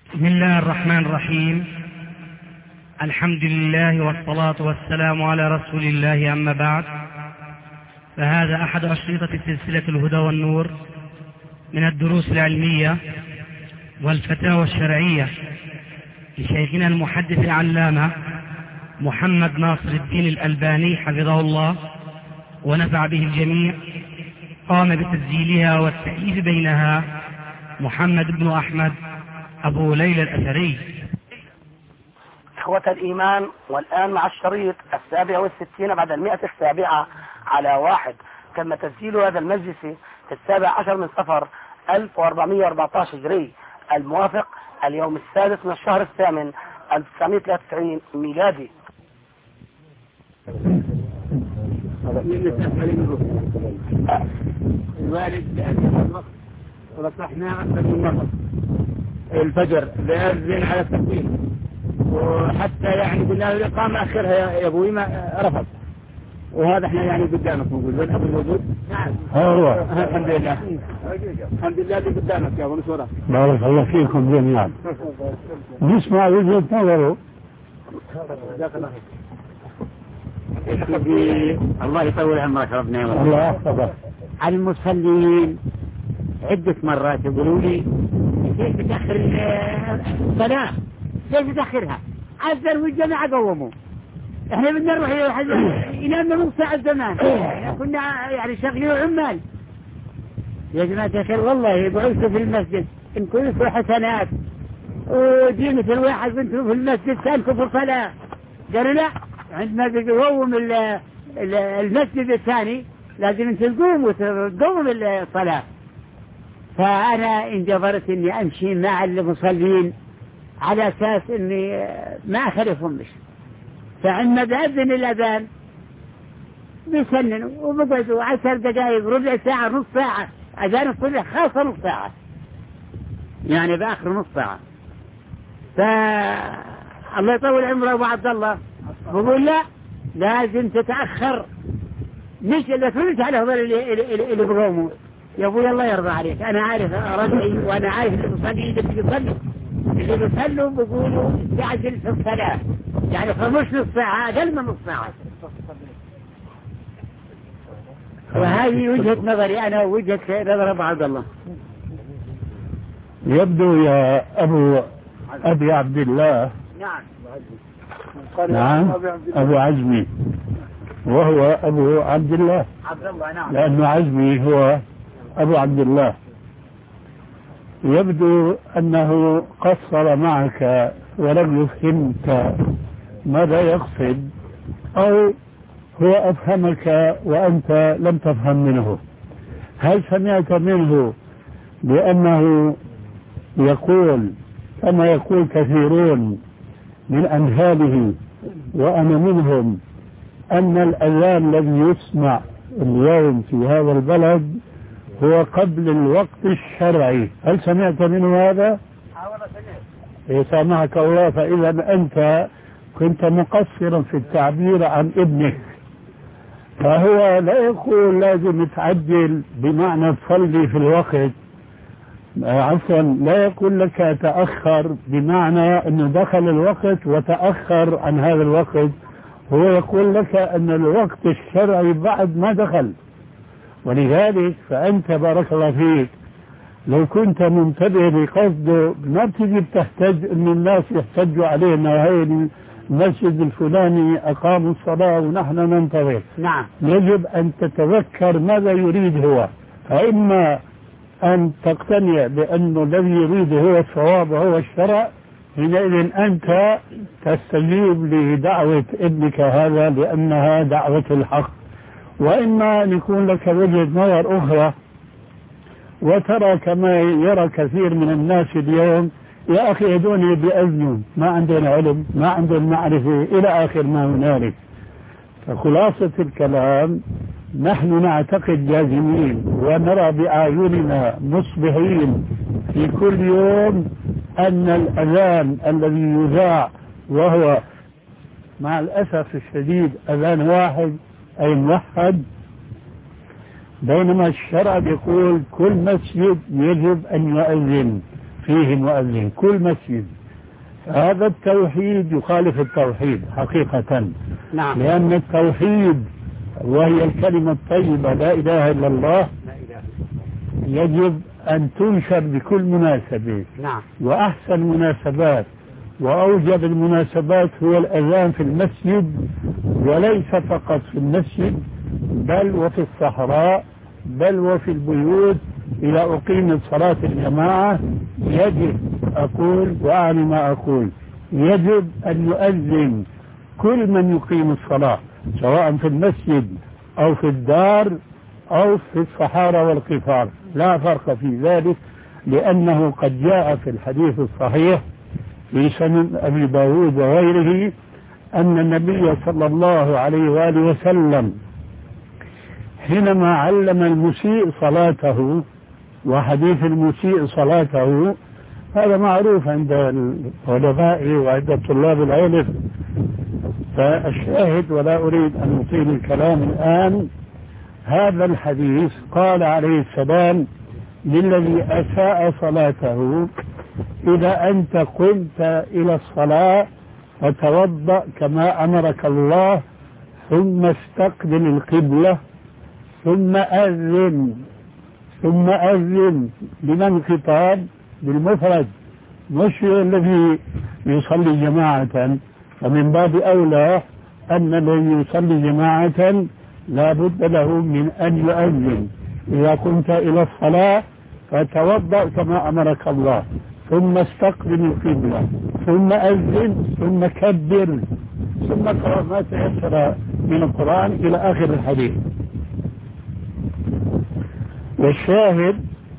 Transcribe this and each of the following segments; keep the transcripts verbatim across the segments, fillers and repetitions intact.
بسم الله الرحمن الرحيم. الحمد لله والصلاة والسلام على رسول الله، أما بعد، فهذا أحد أشرطة سلسلة الهدى والنور من الدروس العلمية والفتاوى الشرعية لشيخنا المحدث العلامة محمد ناصر الدين الألباني حفظه الله ونفع به الجميع. قام بتسجيلها والتأليف بينها محمد بن أحمد أبو ليلى الأثري. إخوة الإيمان، والآن مع الشريط السابع والستين بعد المئة السابعة على واحد. تم تسجيل هذا المجلس في السابع عشر من صفر ألف وأربعمائة وأربعة عشر هجري، الموافق اليوم السادس من الشهر الثامن ألف وتسعمائة وثلاثة وتسعين ميلادي. الوالد ورصحنا أكثر من مرة الفجر بأذن على التقويم، وحتى يعني قلنا له الإقامة أخرها يا أبوي ما رفض، وهذا احنا يعني قدامك موجود والأب موجود. نعم هو الحمد لله الحمد لله اللي قدامك يا أبو نصورة. بارك الله فيكم جميعا. نسمع وجهة نظره. الله يطول عمرك ربنا يوفقك. الله يحفظك. المصلين عدة مرات يقولوا لي كيف تأخر الصلاة، كيف تأخرها؟ عزل والجماعة قوموا، احنا بدنا نروح ينامنا نص ساعة زمان، كنا يعني شغلين عمال. يا جماعة الخير والله بعثوا في المسجد ان كنتوا حسنات ودينة الواحد بنتوا في المسجد سألكم في الصلاة. قالوا لا، عندما تقوم المسجد الثاني لازم انت تقوم وتقوم الصلاة. فأنا انجبرت اني امشي مع المصلين على اساس اني ما اخالفهم مش. فعندما بأذن الاذان بيسننوا وبقعدوا عشر دقائق ربع ساعة نص ساعة، اذان الصبح خاصة نص ساعة، يعني باخر نص ساعة. فالله يطول عمره ابو عبد الله بقول لا، لازم تتأخر، مش اذا تفلت على هذول اللي, اللي, اللي بقوموا. يا ابوي الله يرضى عليك، انا عارف رجعي وانا عارف اللي بيصلي اللي بيصلي اللي بيصلوا بيقولوا يعجل في الصلاة، يعني خمس نص ساعة اقل من نص ساعة. وهذه وجهة نظري انا ووجهة نظر ابو عبد الله. يبدو يا ابو ابي عبد الله نعم نعم ابو عزمي، وهو ابو عبد الله عبد الله نعم، لانه عزمي هو ابو عبد الله. يبدو انه قصر معك ولم يفهمك ماذا يقصد، او هو افهمك وانت لم تفهم منه. هل سمعت منه بانه يقول كما يقول كثيرون من امثاله وانا منهم ان الاذان الذي يسمع اليوم في هذا البلد هو قبل الوقت الشرعي؟ هل سمعت منه هذا؟ سامحك الله. فإذا أنت كنت مقصرا في التعبير عن ابنك. فهو لا يقول لازم تعجل بمعنى تصلي في الوقت، عفوا لا يقول لك تأخر بمعنى أنه دخل الوقت وتأخر عن هذا الوقت. هو يقول لك أن الوقت الشرعي بعد ما دخل. ولذلك فأنت بارك الله فيك لو كنت منتبه لقصده ما بتجي بتحتاج أن الناس يحتجوا علينا هاي المسجد الفلاني أقاموا الصلاة ونحن ننتظر. نعم. يجب أن تتذكر ماذا يريد هو، فإما أن تقتنع بأنه الذي يريد هو الصواب وهو الشرع، حينئذ أنت تستجيب لدعوة ابنك هذا لأنها دعوة الحق. وإما أن يكون لك وجهة نظر أخرى وترى كما يرى كثير من الناس اليوم، يا أخي هدوني بأذنهم ما عندهم علم ما عندهم معرفة إلى آخر ما هنالك. فخلاصة الكلام نحن نعتقد جازمين ونرى بأعيننا مصبحين في كل يوم أن الأذان الذي يذاع وهو مع الأسف الشديد أذان واحد أي موحد، بينما الشرع يقول كل مسجد يجب أن يؤذن. فيه مؤذن كل مسجد. هذا التوحيد يخالف التوحيد حقيقة. نعم. لأن التوحيد وهي الكلمة الطيبة لا إله إلا الله يجب أن تنشر بكل مناسبة. نعم. وأحسن المناسبات وأوجب المناسبات هو الأذان في المسجد، وليس فقط في المسجد بل وفي الصحراء بل وفي البيوت. إلى أقيم صلاة الجماعة يجب أقول وأعني ما أقول يجب أن يؤذن كل من يقيم الصلاة سواء في المسجد أو في الدار أو في الصحارى والقفار، لا فرق في ذلك، لأنه قد جاء في الحديث الصحيح في سنن أبي داود وغيره أن النبي صلى الله عليه وآله وسلم حينما علم المسيء صلاته، وحديث المسيء صلاته هذا معروف عند العلماء وعند طلاب العلم، فالشاهد ولا أريد أن أطيل الكلام الآن. هذا الحديث قال عليه السلام للذي أساء صلاته: إذا أنت قمت إلى الصلاة فتوضأ كما أمرك الله، ثم استقبل القبلة، ثم أذن ثم أذن لمن خطاب؟ بالمفرد، مش الذي يصلي جماعة. ومن باب أولى أن الذي يصلي جماعة لا بد له من أن يؤذن: إذا كنت إلى الصلاة فتوضأ كما أمرك الله، ثم استقبل القبلة، ثم أذن، ثم كبر، ثم قرأ ما تيسر من القرآن إلى آخر الحديث. والشاهد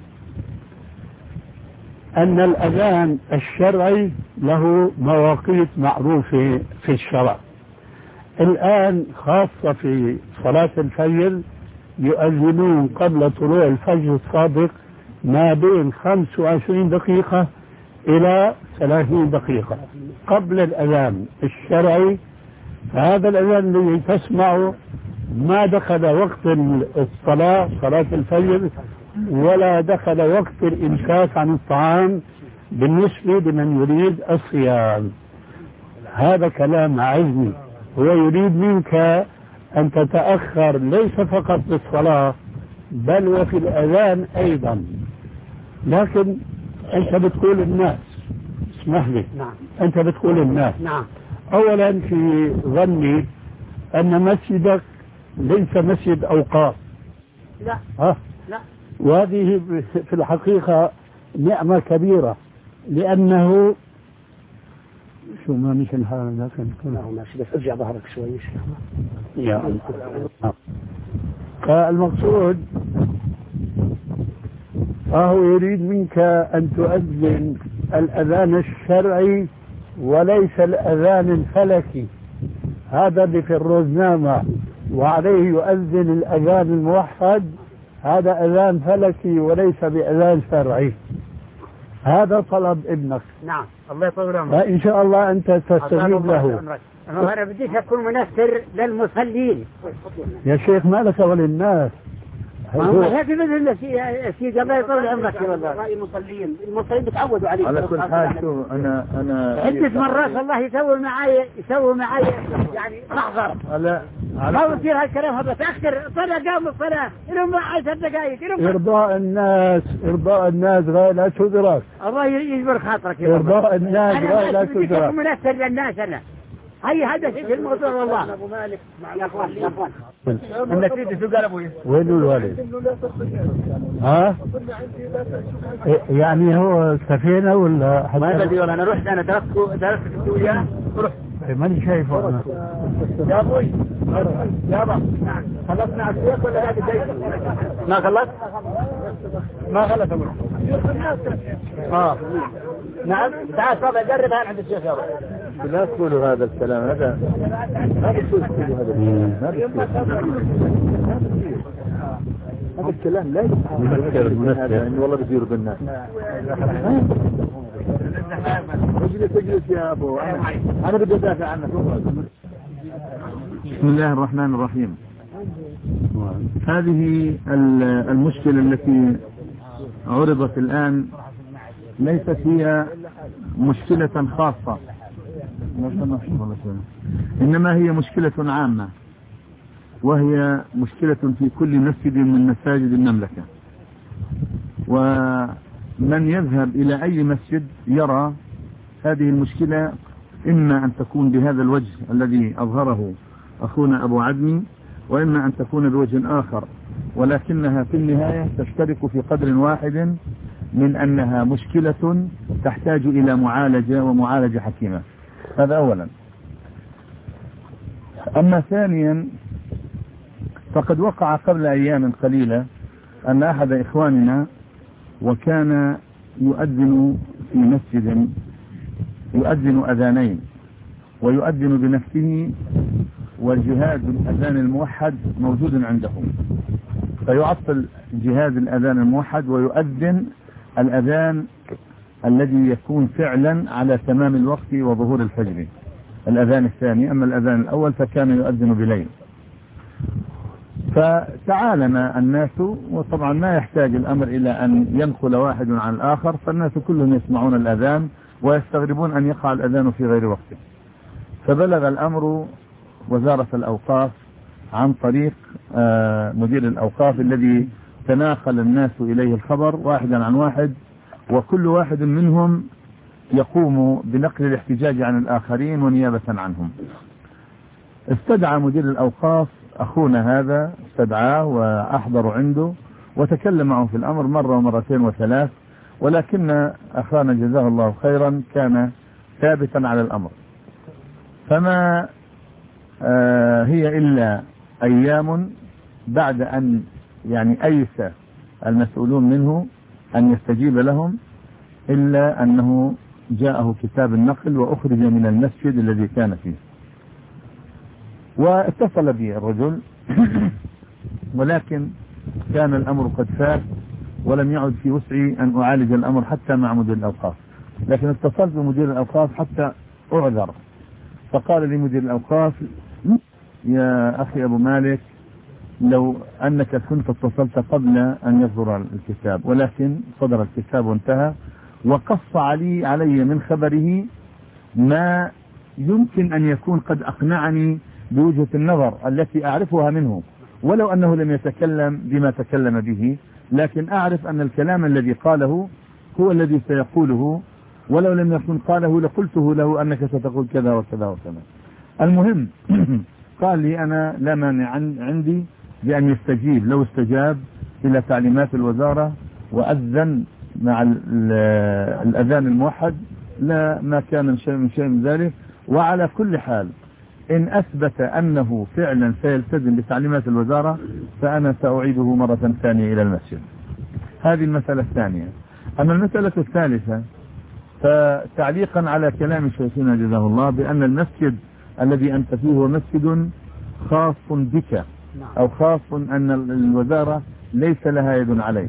أن الأذان الشرعي له مواقيت معروفة في الشرع. الآن خاصة في صلاة الفجر يؤذنون قبل طلوع الفجر الصادق ما بين خمس وعشرين دقيقة إلى ثلاثين دقيقة قبل الأذان الشرعي. هذا الأذان الذي تسمعه ما دخل وقت الصلاة صلاة الفجر ولا دخل وقت الإمساك عن الطعام بالنسبة لمن يريد الصيام. هذا كلام علمي، هو يريد منك أن تتأخر ليس فقط بالصلاة بل وفي الأذان أيضا. لكن أنت بتقول الناس، اسمح لي، نعم. أنت بتقول الناس. نعم. أولا في ظني أن مسجدك ليس مسجد أوقاف. لا. ها؟ لا. وهذه في الحقيقة نعمة كبيرة، لأنه شو ما مش الحال لكن لا ماشي، بس ارجع ظهرك شوي. يا الله. فالمقصود فهو يريد منك أن تؤذن الأذان الشرعي وليس الأذان الفلكي، هذا اللي في الروزنامة وعليه يؤذن الأذان الموحد، هذا أذان فلكي وليس بأذان شرعي. هذا طلب ابنك. نعم. الله يطول عمرك. فإن شاء الله أنت تستجيب له. أنا بديش أكون منفر للمصلين يا شيخ ما لك وللناس. هو هذا مثل في الله يطول عمرك. والله المصلين المصلين بتعودوا عليه. على كل حال شو أنا أنا عدة مرات الله يسوي معي يسوي معي يعني محضر. على ما بصير هالكلام هذا تأخر صلاة قام الصلاة إلهم عشر دقائق. إرضاء الناس إرضاء الناس غاية لا تدرك. الله يجبر خاطرك. إرضاء الناس غاية لا تدرك. أنا منفر للناس أنا. هي هذا شيء في الموضوع والله. أبو مالك يا أخوان يا أخوان. النتيجة شو قال أبوي؟ وين الولد؟ ها؟ يعني هو سفينة ولا؟ ما أدري والله. أنا رحت أنا درست درست في وياه ورحت. ماني شايفه أنا. يا أبوي يا أبا خلصنا عشيك ولا هذا جاي؟ ما خلص؟ ما خلص أبوي. آه نعم. تعال طبعا جرب هذا عند الشيخ يا أبو. لا تقولوا هذا الكلام، هذا ما بتقولوا هذا الكلام، ما بتقولوا هذا الكلام. لا يمكن هذا إنه والله بيصير بالناس. اجلس اجلس يا أبو، أنا بدي أدافع عنك. بسم الله الرحمن الرحيم. هذه المشكلة التي عرضت الآن ليست هي مشكلة خاصة، إنما هي مشكلة عامة، وهي مشكلة في كل مسجد من مساجد المملكة. ومن يذهب إلى أي مسجد يرى هذه المشكلة، إما أن تكون بهذا الوجه الذي أظهره أخونا أبو عدمي، وإما أن تكون بوجه آخر، ولكنها في النهاية تشترك في قدر واحد من أنها مشكلة تحتاج إلى معالجة ومعالجة حكيمة. هذا أولا. أما ثانيا، فقد وقع قبل أيام قليلة أن أحد إخواننا وكان يؤذن في مسجد، يؤذن أذانين، ويؤذن بنفسه، والجهاز الأذان الموحد موجود عنده، فيعطل جهاز الأذان الموحد ويؤذن الأذان الذي يكون فعلا على تمام الوقت وظهور الفجر، الأذان الثاني. أما الأذان الأول فكان يؤذن بليل. فتعالم الناس، وطبعا ما يحتاج الأمر إلى أن ينقل واحد عن الآخر، فالناس كلهم يسمعون الأذان ويستغربون أن يقع الأذان في غير وقته. فبلغ الأمر وزارة الأوقاف عن طريق مدير الأوقاف الذي تناقل الناس إليه الخبر واحدا عن واحد، وكل واحد منهم يقوم بنقل الاحتجاج عن الآخرين ونيابة عنهم. استدعى مدير الأوقاف أخونا هذا، استدعاه وأحضر عنده وتكلم معه في الأمر مرة ومرتين وثلاث، ولكن أخانا جزاه الله خيرا كان ثابتا على الأمر. فما آه هي إلا أيام بعد أن يعني أيس المسؤولون منه أن يستجيب لهم، إلا أنه جاءه كتاب النقل وأخرج من المسجد الذي كان فيه. واتصل بي الرجل ولكن كان الأمر قد فات ولم يعد في وسعي أن أعالج الأمر حتى مع مدير الأوقاف، لكن اتصلت بمدير الأوقاف حتى أعذر. فقال لي مدير الأوقاف: يا أخي أبو مالك، لو أنك كنت اتصلت قبل أن يصدر الكتاب، ولكن صدر الكتاب وانتهى، وقص علي علي من خبره ما يمكن أن يكون قد أقنعني بوجهة النظر التي أعرفها منه، ولو أنه لم يتكلم بما تكلم به، لكن أعرف أن الكلام الذي قاله هو الذي سيقوله، ولو لم يكن قاله لقلته له أنك ستقول كذا وكذا وكذا. المهم قال لي: أنا لا مانع عندي بأن يستجيب، لو استجاب إلى تعليمات الوزارة وأذن مع الأذان الموحد لا ما كان من شيء من شيء من ذلك. وعلى كل حال إن أثبت أنه فعلا سيلتزم بتعليمات الوزارة فأنا سأعيده مرة ثانية إلى المسجد. هذه المسألة الثانية. أما المسألة الثالثة، فتعليقا على كلام شيخنا جزاه الله بأن المسجد الذي أنت فيه هو مسجد خاص بك، أو خاص أن الوزارة ليس لها يد عليه.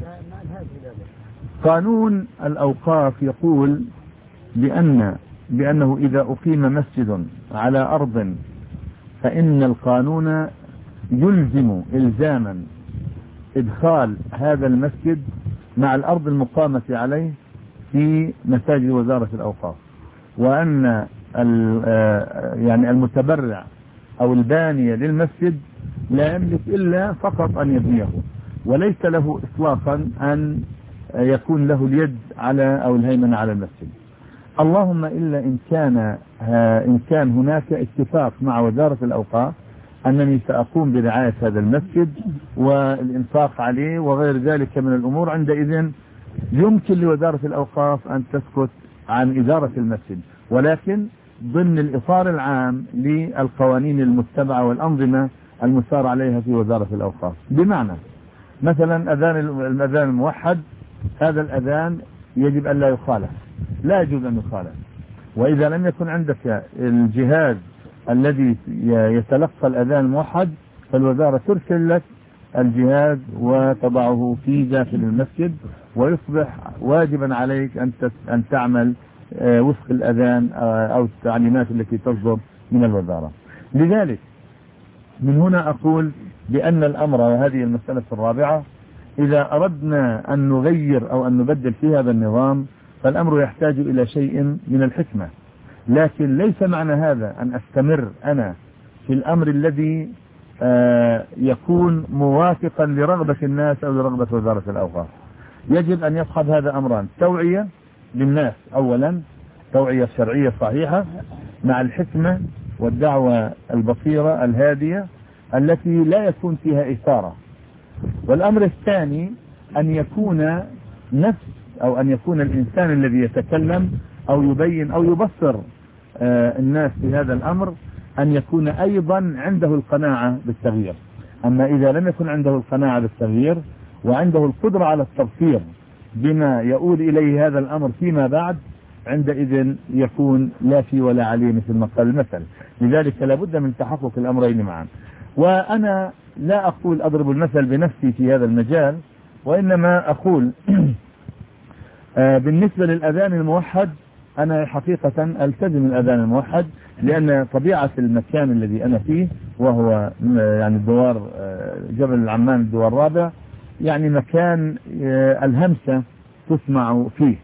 قانون الأوقاف يقول بأن بأنه إذا أقيم مسجد على أرض فإن القانون يلزم إلزاما إدخال هذا المسجد مع الأرض المقامة عليه في مساجد وزارة الأوقاف، وأن يعني المتبرع أو البانية للمسجد لا يملك إلا فقط أن يبنيه، وليس له إطلاقا أن يكون له اليد على أو الهيمنة على المسجد. اللهم إلا إن كان إن كان هناك اتفاق مع وزارة الأوقاف أنني سأقوم برعاية هذا المسجد والإنفاق عليه وغير ذلك من الأمور، عندئذ يمكن لوزارة الأوقاف أن تسكت عن إدارة المسجد، ولكن ضمن الإطار العام للقوانين المتبعة والأنظمة المسار عليها في وزارة الأوقاف. بمعنى مثلا أذان الأذان الموحد، هذا الأذان يجب أن لا يخالف، لا يجوز أن يخالف. وإذا لم يكن عندك الجهاز الذي يتلقى الأذان الموحد فالوزارة ترسل لك الجهاز وتضعه في داخل المسجد، ويصبح واجبا عليك أن أن تعمل وفق الأذان أو التعليمات التي تصدر من الوزارة. لذلك من هنا أقول بأن الأمر، وهذه المسألة الرابعة، إذا أردنا أن نغير أو أن نبدل في هذا النظام فالأمر يحتاج إلى شيء من الحكمة. لكن ليس معنى هذا أن أستمر أنا في الأمر الذي آه يكون موافقا لرغبة الناس أو لرغبة وزارة الأوقاف. يجب أن يصحب هذا أمران: توعية للناس أولا، توعية شرعية صحيحة مع الحكمة والدعوة البصيرة الهادية التي لا يكون فيها إثارة. والأمر الثاني أن يكون نفس أو أن يكون الإنسان الذي يتكلم أو يبين أو يبصر آه الناس في هذا الأمر أن يكون أيضا عنده القناعة بالتغيير. أما إذا لم يكن عنده القناعة بالتغيير وعنده القدرة على التبصير بما يؤول إليه هذا الأمر فيما بعد، عندئذ يكون لا في ولا عليه مثل ما قال المثل. لذلك لابد من تحقق الأمرين معا. وأنا لا أقول أضرب المثل بنفسي في هذا المجال، وإنما أقول بالنسبة للأذان الموحد أنا حقيقة ألتزم الأذان الموحد، لأن طبيعة المكان الذي أنا فيه وهو يعني الدوار جبل العمان الدوار الرابع، يعني مكان الهمسة تسمع فيه،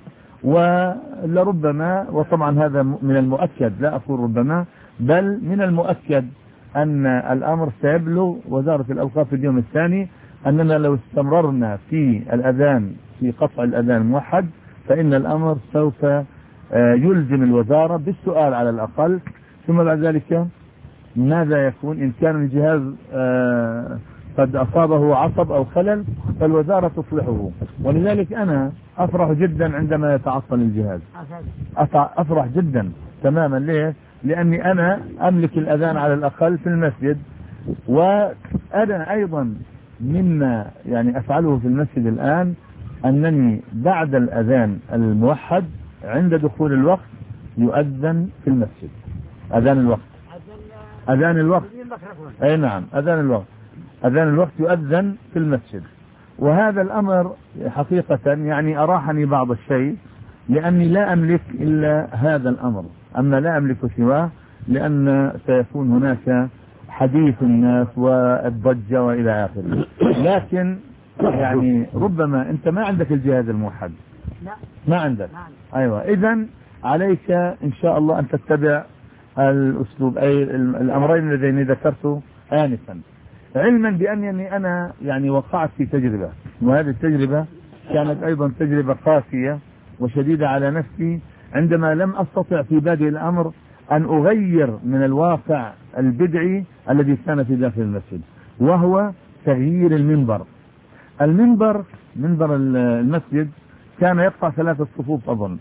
ولربما وطبعا هذا من المؤكد، لا أقول ربما بل من المؤكد أن الأمر سيبلغ وزارة الأوقاف في اليوم الثاني أننا لو استمررنا في الأذان في قطع الأذان الموحد فإن الأمر سوف يلزم الوزارة بالسؤال على الأقل، ثم بعد ذلك ماذا يكون إن كان الجهاز قد أصابه عصب أو خلل فالوزارة تصلحه. ولذلك أنا أفرح جدا عندما يتعطل الجهاز، أفرح جدا تماما. ليه؟ لأني أنا أملك الأذان على الأقل في المسجد، وأنا أيضا مما يعني أفعله في المسجد الآن أنني بعد الأذان الموحد عند دخول الوقت يؤذن في المسجد. أذان الوقت أذان الوقت أي نعم أذان الوقت أذان الوقت يؤذن في المسجد. وهذا الأمر حقيقة يعني أراحني بعض الشيء، لأني لا أملك إلا هذا الأمر، أما لا أملك سواه، لأن سيكون هناك حديث الناس والضجة وإلى آخره. لكن يعني ربما أنت ما عندك الجهاز الموحد، ما عندك، أيوة، إذن عليك إن شاء الله أن تتبع الأسلوب أي الأمرين اللذين ذكرته آنفا، علما بأنني أنا يعني وقعت في تجربة، وهذه التجربة كانت أيضا تجربة قاسية وشديدة على نفسي، عندما لم أستطع في بادئ الأمر أن أغير من الواقع البدعي الذي كان في داخل المسجد، وهو تغيير المنبر. المنبر منبر المسجد كان يقطع ثلاثة صفوف أظن،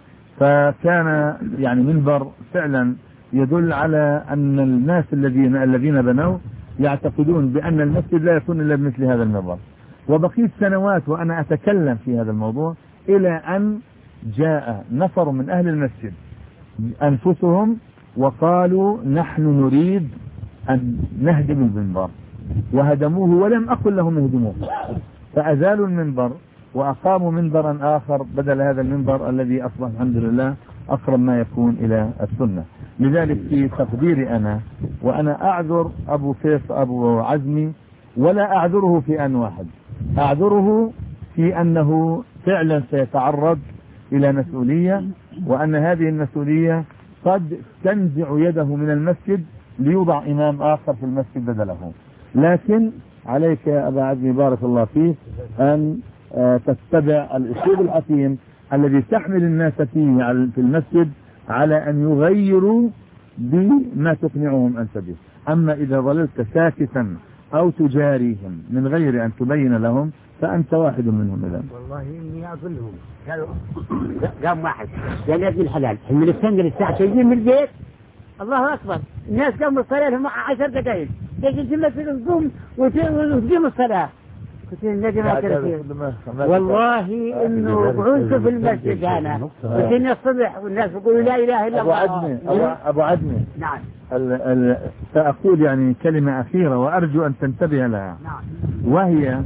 فكان يعني منبر فعلا يدل على أن الناس الذين الذين بنوا يعتقدون بأن المسجد لا يكون إلا بمثل هذا المنبر. وبقيت سنوات وأنا أتكلم في هذا الموضوع إلى أن جاء نفر من أهل المسجد أنفسهم وقالوا نحن نريد أن نهدم المنبر، وهدموه ولم أقل لهم اهدموه، فأزالوا المنبر وأقاموا منبرا آخر بدل هذا المنبر الذي أصبح الحمد لله أقرب ما يكون إلى السنة. لذلك في تقديري أنا، وأنا أعذر أبو سيف أبو عزمي ولا أعذره في أن واحد، أعذره في أنه فعلا سيتعرض إلى مسؤولية، وأن هذه المسؤولية قد تنزع يده من المسجد ليوضع إمام آخر في المسجد بدله. لكن عليك يا أبا عزمي بارك الله فيه أن تتبع الأسلوب الحكيم الذي تحمل الناس فيه في المسجد على أن يغيروا بما تقنعهم أنت به. أما إذا ظللت ساكتا أو تجاريهم من غير أن تبين لهم فأنت واحد منهم. إذن والله إني أظلهم قالوا قام واحد يعني ابن الحلال من السنجل الساعة شايفين من البيت الله أكبر، الناس قاموا الصلاة لهم عشر دقائق يجي جملة في القوم وتقيم الصلاة. قلت النبي ما تركيه والله إنه قعدت في المسجد أنا وجينا الصبح والناس يقولوا لا إله إلا أبو الله. عدمي أبو عدمي نعم ال ال سأقول يعني كلمة أخيرة وأرجو أن تنتبه لها، نعم، وهي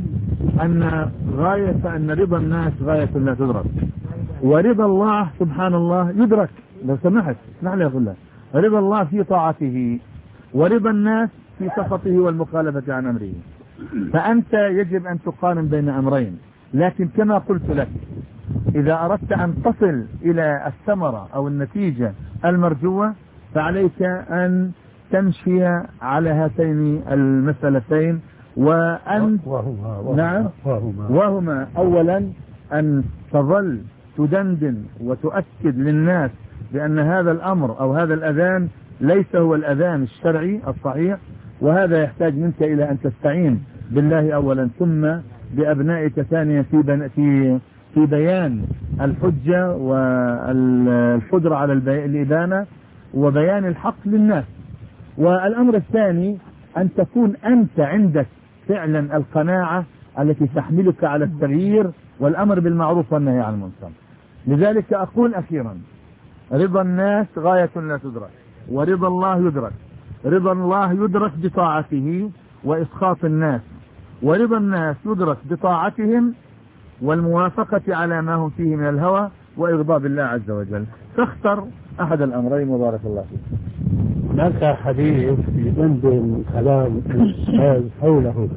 أن غاية أن رضا الناس غاية لا تدرك، ورضا الله سبحان الله يدرك. لو سمحت اسمح لي أقول لك، رضا الله في طاعته ورضا الناس في سخطه والمخالفة عن أمره. فأنت يجب أن تقارن بين أمرين، لكن كما قلت لك إذا أردت أن تصل إلى الثمرة أو النتيجة المرجوة فعليك أن تمشي على هاتين المسألتين، وأن وهما وهما نعم وهما, وهما أولا أن تظل تدندن وتؤكد للناس بأن هذا الأمر أو هذا الأذان ليس هو الأذان الشرعي الصحيح، وهذا يحتاج منك إلى أن تستعين بالله أولا ثم بأبنائك ثانيا في في في بيان الحجة والقدرة على الإبانة وبيان الحق للناس. والأمر الثاني أن تكون أنت عندك فعلا القناعة التي تحملك على التغيير والأمر بالمعروف والنهي عن المنكر. لذلك أقول أخيرا: رضا الناس غاية لا تدرك، ورضا الله يدرك. رضا الله يدرك بطاعته وإسخاط الناس، ورضا الناس يدرك بطاعتهم والموافقة على ما هم فيه من الهوى وإغضاب الله عز وجل. فاختر أحد الأمرين وبارك الله فيك. هناك حديث يدندن كلام الأستاذ حوله: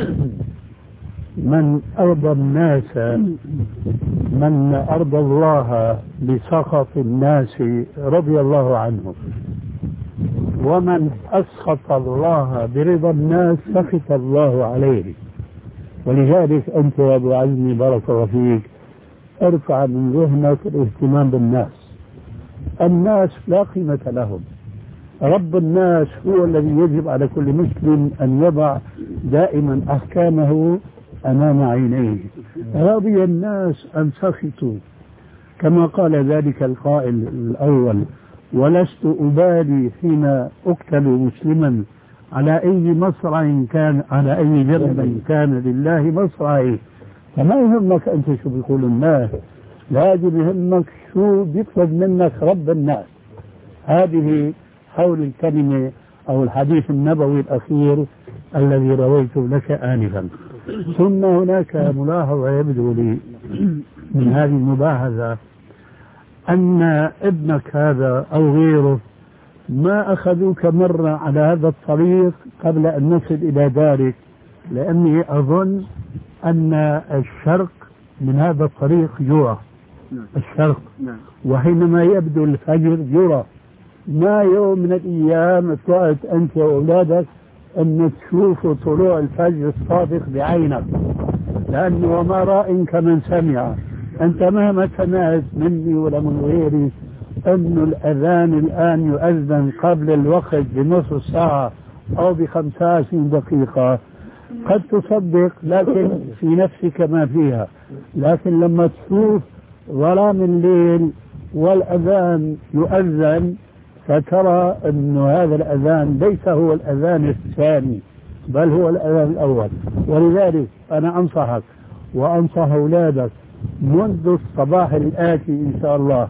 من أرضى الناس من أرضى الله بسخط الناس رضي الله عنه، ومن أسخط الله برضا الناس سخط الله عليه. ولذلك أنت يا أبو عزمي بارك الله فيك ارفع من ذهنك الاهتمام بالناس. الناس لا قيمة لهم، رب الناس هو الذي يجب على كل مسلم أن يضع دائما أحكامه أمام عينيه. رضي الناس أن سخطوا كما قال ذلك القائل الأول: ولست أبالي حين أقتل مسلما على أي مصرع كان، على أي جرم كان لله مصرعي. فما يهمك أنت شو بيقول الناس، لازم يهمك شو بيطلب منك رب الناس. هذه حول الكلمة أو الحديث النبوي الأخير الذي رويته لك آنفا. ثم هناك ملاحظة يبدو لي من هذه المباحثة أن ابنك هذا أو غيره ما أخذوك مرة على هذا الطريق قبل أن نصل إلى ذلك، لأني أظن أن الشرق من هذا الطريق يرى الشرق، وحينما يبدو الفجر يرى. ما يوم من الأيام طلعت أنت وأولادك أن تشوفوا طلوع الفجر الصادق بعينك، لأنه وما رأى كمن سمع. أنت مهما سمعت مني ولا من غيري أن الأذان الآن يؤذن قبل الوقت بنصف ساعة أو بخمسة وعشرين دقيقة، قد تصدق لكن في نفسك ما فيها. لكن لما تشوف ظلام الليل والأذان يؤذن فترى أن هذا الأذان ليس هو الأذان الثاني بل هو الأذان الأول. ولذلك أنا أنصحك وأنصح أولادك منذ الصباح الآتي إن شاء الله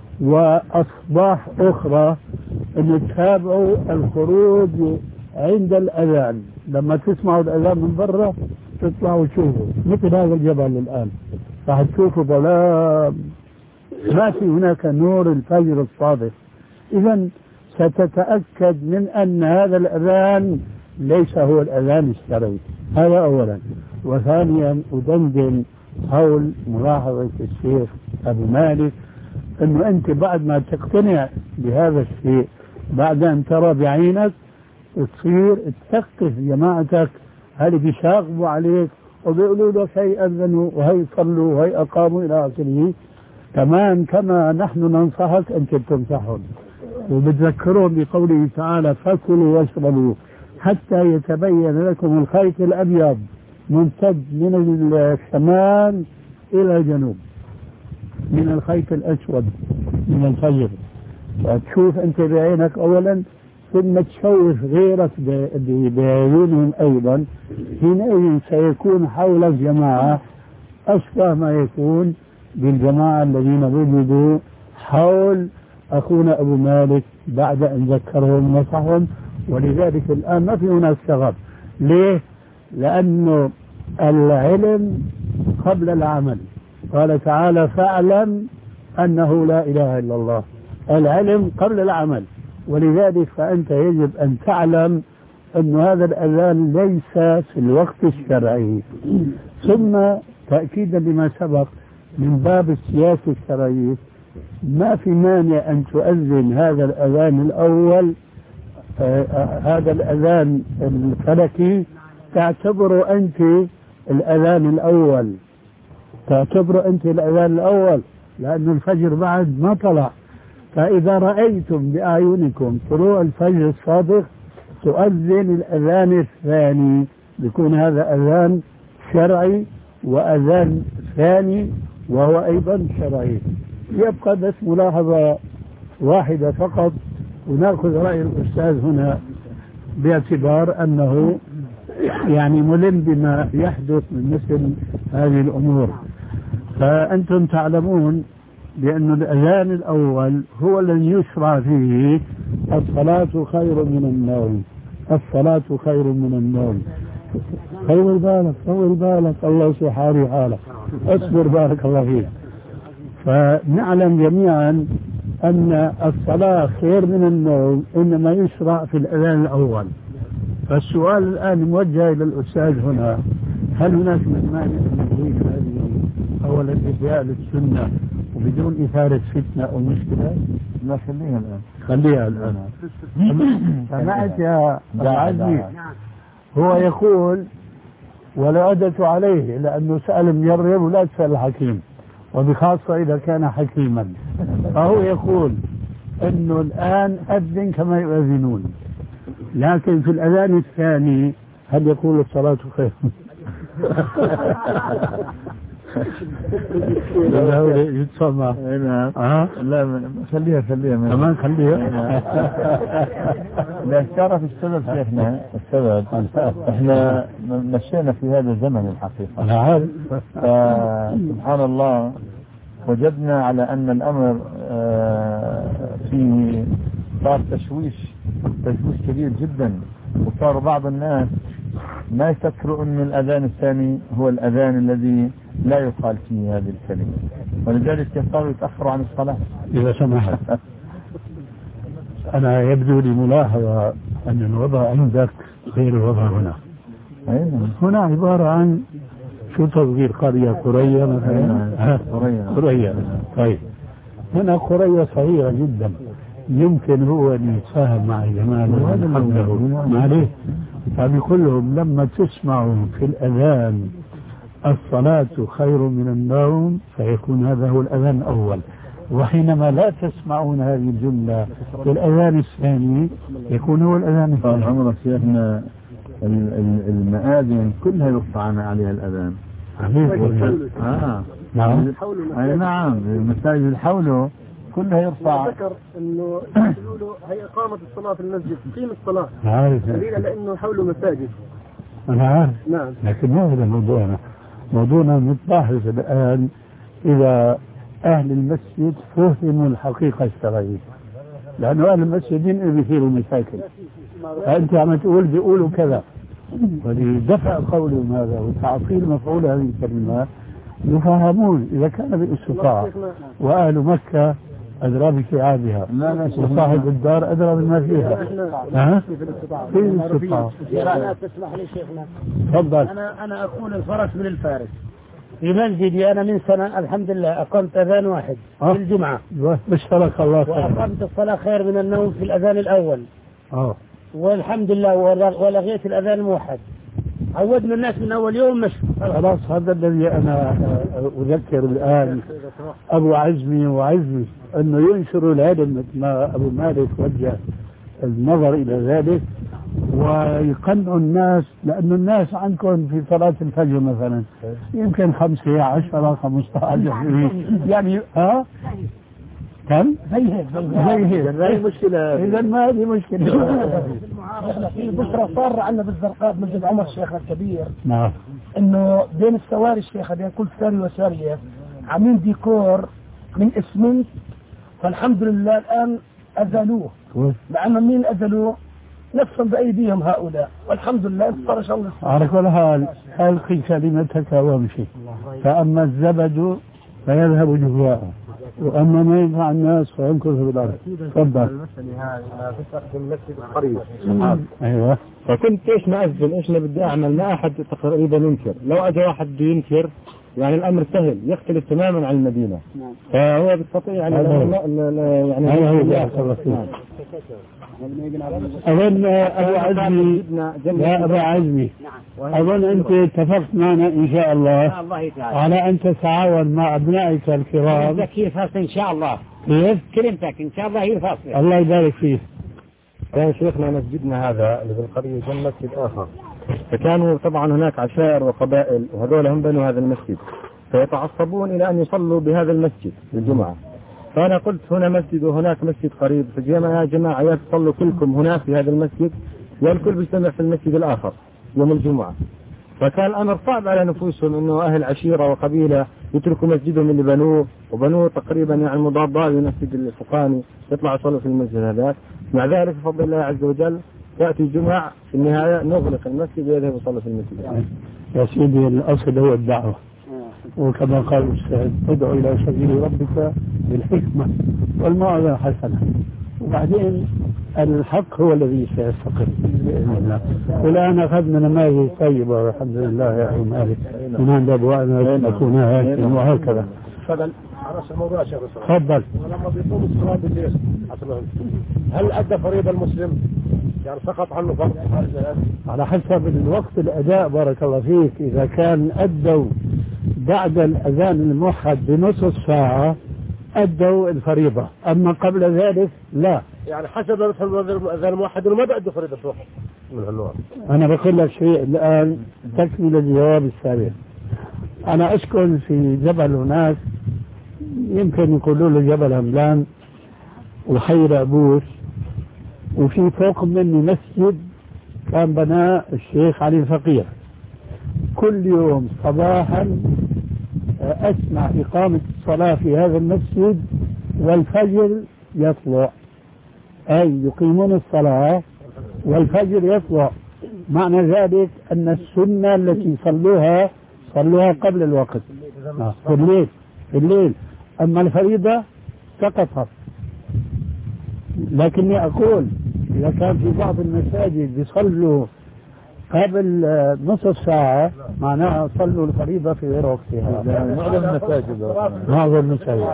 وأصباح أخرى أن تتابعوا الخروج عند الأذان. لما تسمعوا الأذان من برا تطلعوا تشوفوا مثل هذا الجبل الآن راح تشوفوا ظلام، ما في هناك نور الفجر الصادق. إذا ستتأكد من أن هذا الأذان ليس هو الأذان الشرعي. هذا أولا. وثانيا أدندن حول ملاحظة الشيخ أبو مالك أنه أنت بعد ما تقتنع بهذا الشيء بعد أن ترى بعينك تصير تثقف جماعتك هل بيشاغبوا عليك وبيقولوا لك هي أذنوا وهي صلوا وهي أقاموا إلى آخره. كمان كما نحن ننصحك أنت تنصحهم وبتذكرهم بقوله تعالى: فكلوا واشربوا حتى يتبين لكم الخيط الأبيض ممتد من الشمال إلى الجنوب من الخيط الأسود من الفجر. فتشوف أنت بعينك أولا ثم تشوف غيرك بعيونهم أيضا. حينئذ سيكون حولك جماعة أشبه ما يكون بالجماعة الذين وجدوا حول أخونا أبو مالك بعد أن ذكرهم نصحهم. ولذلك الآن ما في هناك شغب. ليه؟ لأنه العلم قبل العمل. قال تعالى: فاعلم أنه لا إله إلا الله. العلم قبل العمل. ولذلك فأنت يجب أن تعلم أن هذا الأذان ليس في الوقت الشرعي. ثم تأكيدا لما سبق من باب السياسة الشرعية ما في مانع أن تؤذن هذا الأذان الأول آه آه هذا الأذان الفلكي تعتبره أنت الأذان الأول، تعتبره أنت الأذان الأول، لأن الفجر بعد ما طلع. فإذا رأيتم بأعينكم طلوع الفجر الصادق تؤذن الأذان الثاني، بيكون هذا أذان شرعي وأذان ثاني وهو أيضا شرعي. يبقى بس ملاحظة واحدة فقط، ونأخذ رأي الأستاذ هنا باعتبار أنه يعني ملم بما يحدث من مثل هذه الأمور. فأنتم تعلمون بأن الأذان الأول هو الذي يشرع فيه الصلاة خير من النوم، الصلاة خير من النوم. طول بالك طول بالك، الله سبحانه حالك، اصبر بارك الله فيك. فنعلم جميعا أن الصلاة خير من النوم إنما يشرع في الأذان الأول. فالسؤال الآن موجه إلى الأستاذ هنا، هل هناك من مانع من هذه أولا إحياء للسنة وبدون إثارة فتنة أو مشكلة؟ لا خليها الآن، خليها الآن. سمعت يا عزمي؟ هو يقول ولا أدت عليه لأنه سأل المجرب ولا تسأل الحكيم، وبخاصة إذا كان حكيما. فهو يقول أنه الآن أذن كما يؤذنون، لكن في الأذان الثاني هل يقول الصلاة خير؟ لا يتصنع. لا لا خليها خليها كمان خليها. لا الشرف السبب شيخنا، السبب احنا مشينا في هذا الزمن الحقيقة. أنا عارف. سبحان الله وجدنا على أن الأمر في صار تشويش تشويش كبير جدا، وصار بعض الناس ما يفكروا أن الأذان الثاني هو الأذان الذي لا يقال فيه هذه الكلمة، ولذلك يصاروا يتأخروا عن الصلاة. إذا سمحت أنا يبدو لي ملاحظة أن الوضع عندك غير الوضع هنا. هنا عبارة عن شو تصغير قرية قرية مثلا؟ قرية قرية. طيب هنا قرية صغيرة جدا، يمكن هو أن يتفاهم مع الجماعة اللي حوله معليه. فبيقول لهم لما تسمعوا في الأذان الصلاة خير من النوم فيكون هذا هو الأذان الأول، وحينما لا تسمعون هذه الجملة في الأذان الثاني يكون هو الأذان الثاني. طال عمرك شيخنا المآذن كلها يرفع عليها الأذان. آه. نعم. أي نعم، المساجد الحوله كلها يرفع. ذكر انه يقولوا هي اقامة الصلاة في المسجد قيمة الصلاة. عارف. دليل لانه حوله مساجد. أنا عارف. نعم. لكن ما هذا موضوعنا. موضوعنا متلاحظ الآن إذا أهل المسجد فهموا الحقيقة الشرعية، لأنه أهل المسجد ينقل بيصيروا مشاكل. فأنت عم تقول بيقولوا كذا، ولدفع قولهم هذا وتعطيل مفعول هذه الكلمات يفهمون إذا كان بالاستطاعة. وأهل مكة أدرى بشعابها، وصاحب الدار أدرى بما فيها. ها؟ في الاستطاعة. أنا تسمح لي شيخنا. تفضل. أنا أنا أقول الفرس من الفارس. في مسجدي أنا من سنة الحمد لله أقمت أذان واحد في الجمعة. بشرك الله خير. وأقمت الصلاة خير من النوم في الأذان الأول. آه. والحمد لله ولغيت الأذان الموحد. عودنا الناس من أول يوم مش خلاص. هذا الذي أنا أذكر الآن أبو عزمي وعزمي أنه ينشروا العلم مثل ما أبو مالك وجه النظر إلى ذلك، ويقنعوا الناس، لأن الناس عندكم في صلاة الفجر مثلا يمكن خمسة عشرة خمسة عشر يعني ها كم؟ زي هيك زي هيك هذه مشكلة. إذا ما هذه مشكلة. في بشرى صار عندنا بالزرقاء مسجد عمر الشيخ الكبير. نعم. إنه بين السواري الشيخ بين كل ساري وسارية عاملين ديكور من اسمنت، فالحمد لله الآن أزالوه. لأن مين أزالوه؟ نفسهم بأيديهم هؤلاء، والحمد لله انتصر شاء الله. على كل حال ألقي كلمتك وامشي، فأما الزبد فيذهب جفاء، وأما ما ينفع الناس فيمكث في الأرض. تفضل. في المسجد القريب. أيوة. فكنت إيش ما أذن إيش اللي بدي أعمل، ما أحد تقريبا ينكر. لو أجى واحد بده ينكر يعني الأمر سهل يختلف تماما عن المدينة. فهو بيستطيع يعني يعني هذا هو أظن أبو عزمي يا أبو عزمي أظن أنت اتفقت معنا إن شاء الله على أن تتعاون مع أبنائك الكرام. كيف إن شاء الله كيف؟ كلمتك إن شاء الله هي فاصلة. الله يبارك فيه. كان شيخنا مسجدنا هذا اللي بالقرية جنب مسجد آخر، فكانوا طبعا هناك عشائر وقبائل وهذول هم بنوا هذا المسجد، فيتعصبون إلى أن يصلوا بهذا المسجد الجمعة. فأنا قلت هنا مسجد وهناك مسجد قريب، فجينا يا جماعة يا تصلوا كلكم هنا في هذا المسجد والكل بيجتمع في المسجد الآخر يوم الجمعة. فكان الأمر صعب على نفوسهم إنه أهل عشيرة وقبيلة يتركوا مسجدهم اللي بنوه وبنوه تقريبا يعني مضاد للمسجد الفقاني، يطلعوا يصلوا في المسجد هذاك. مع ذلك بفضل الله عز وجل تأتي الجمعة في النهاية نغلق المسجد ويذهب يصلي في المسجد. يا سيدي الأصل هو الدعوة، وكما قال الأستاذ ادعو إلى سبيل ربك بالحكمة والموعظة الحسنة، وبعدين الحق هو الذي سيستقر بإذن الله. والآن أخذنا نماذج طيبة والحمد لله يا أخي مالك من عند أبوائنا نكون هكذا وهكذا. تفضل على الموضوع يا شيخ. تفضل. ولما بيقوم الصلاة بالليل هل أدى فريضة المسلم؟ يعني سقط عنه فرض؟ على حسب الوقت الأداء بارك الله فيك. إذا كان أدوا بعد الأذان الموحد بنصف ساعة أدوا الفريضة، أما قبل ذلك لا. يعني حسب الأذان الموحد ما بأدوا فريضة واحد من هالنوع. أنا بقول لك شيء الآن تكمل الجواب السابق. أنا أسكن في جبل هناك يمكن يقولوا له جبل هملان وحي رابوس، وفي فوق مني مسجد كان بناه الشيخ علي الفقيه. كل يوم صباحا أسمع إقامة الصلاة في هذا المسجد والفجر يطلع، أي يقيمون الصلاة والفجر يطلع. معنى ذلك أن السنة التي صلوها صلوها قبل الوقت في الليل في الليل أما الفريضة سقطت. لكني أقول إذا كان في بعض المساجد يصلوا قبل نصف ساعة معناها صلوا الفريضة في غير وقتها. معظم المساجد معظم المساجد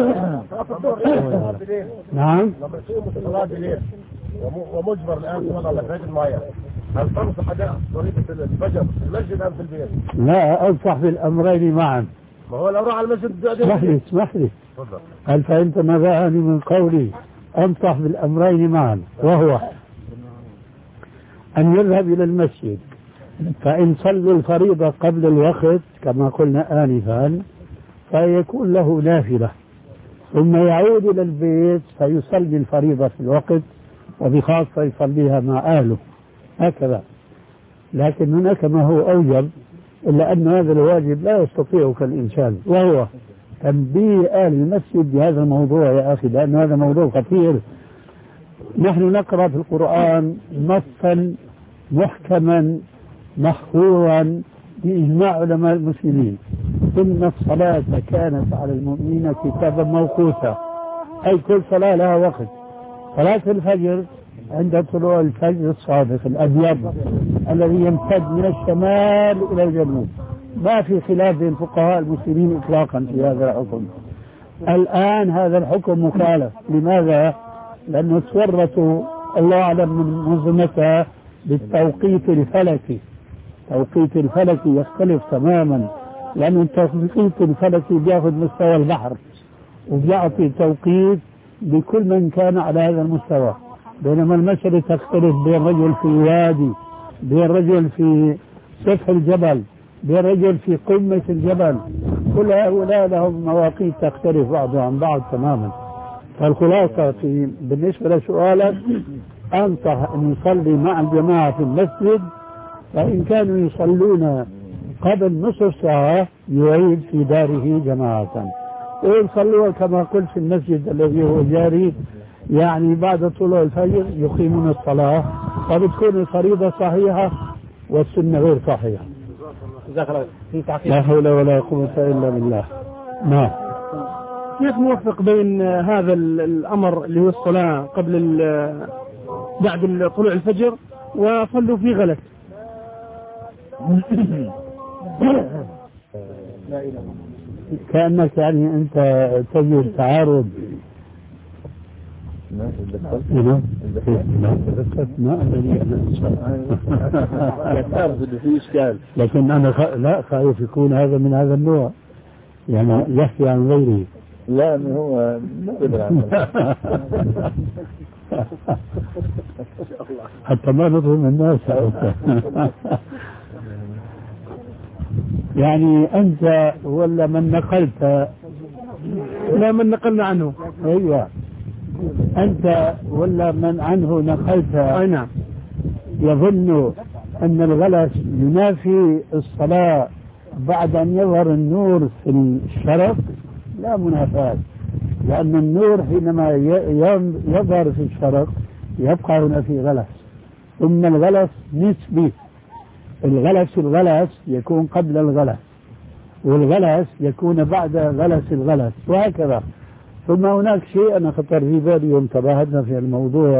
نعم. لما يصوموا الصلاة بالليل ومجبر الآن في وضع الفجر معين، هل تنصح أداء فريضة الفجر في المسجد أم في البيت؟ لا، أنصح بالأمرين معا. ما هو لو راح على المسجد اسمح لي اسمح لي هل فهمت ماذا أعني من قولي؟ أنصح بالأمرين معا، وهو أن يذهب إلى المسجد فإن صلوا الفريضة قبل الوقت كما قلنا آنفا فيكون له نافلة، ثم يعود إلى البيت فيصلي الفريضة في الوقت وبخاصة يصليها مع أهله هكذا. لكن هناك ما هو أوجب، إلا أن هذا الواجب لا يستطيعك الإنسان، وهو تنبيه أهل المسجد بهذا الموضوع يا أخي، لأن هذا موضوع خطير. نحن نقرأ في القرآن نصا محكما محفوظا بإجماع علماء المسلمين: إن الصلاة كانت على المؤمنين كتابا موقوتا، أي كل صلاة لها وقت. صلاة الفجر عند طلوع الفجر الصادق الأبيض الذي يمتد من الشمال إلى الجنوب، ما في خلاف بين فقهاء المسلمين إطلاقا في هذا الحكم. الآن هذا الحكم مخالف. لماذا؟ لأنه تورطوا الله أعلم من منظمتها بالتوقيت الفلكي. توقيت الفلكي يختلف تماما، لأن التوقيت الفلكي بياخذ مستوى البحر وبيعطي توقيت لكل من كان على هذا المستوى، بينما المسألة تختلف بين رجل في وادي، بين رجل في سفح الجبل، بين رجل في قمة الجبل. كل هؤلاء لهم مواقيت تختلف بعضها عن بعض تماما. فالخلاصة في بالنسبة لسؤالك أنصح أن يصلي مع الجماعة في المسجد، فإن كانوا يصلون قبل نصف ساعة يعيد في داره جماعة، ويصلوا كما قلت في المسجد الذي هو جاري، يعني بعد طلوع الفجر يقيمون الصلاة، فبتكون الفريضة صحيحة والسنة غير صحيحة. لا حول ولا قوة إلا بالله. نعم. كيف نوفق بين هذا الأمر اللي هو الصلاة قبل بعد طلوع الفجر وصلوا في غلس؟ كأنك يعني أنت تجد تعارض. لا هنا ما أدري أنا في إشكال، لكن أنا خ... لا خايف يكون هذا من هذا النوع، يعني يحكي عن غيره. لا هو حتى ما نظلم الناس. يعني أنت ولا من نقلت؟ لا، من نقلنا عنه. أيوة، أنت ولا من عنه نقلت؟ أي نعم. يظن أن الغلس ينافي الصلاة بعد أن يظهر النور في الشرق؟ لا منافاة، لأن النور حينما يظهر في الشرق يبقى هنا في غلس، ثم الغلس نسبي. الغلس الغلس يكون قبل الغلس، والغلس يكون بعد غلس الغلس، وهكذا. ثم هناك شيء أنا خطر في بالي يوم تباهدنا في الموضوع،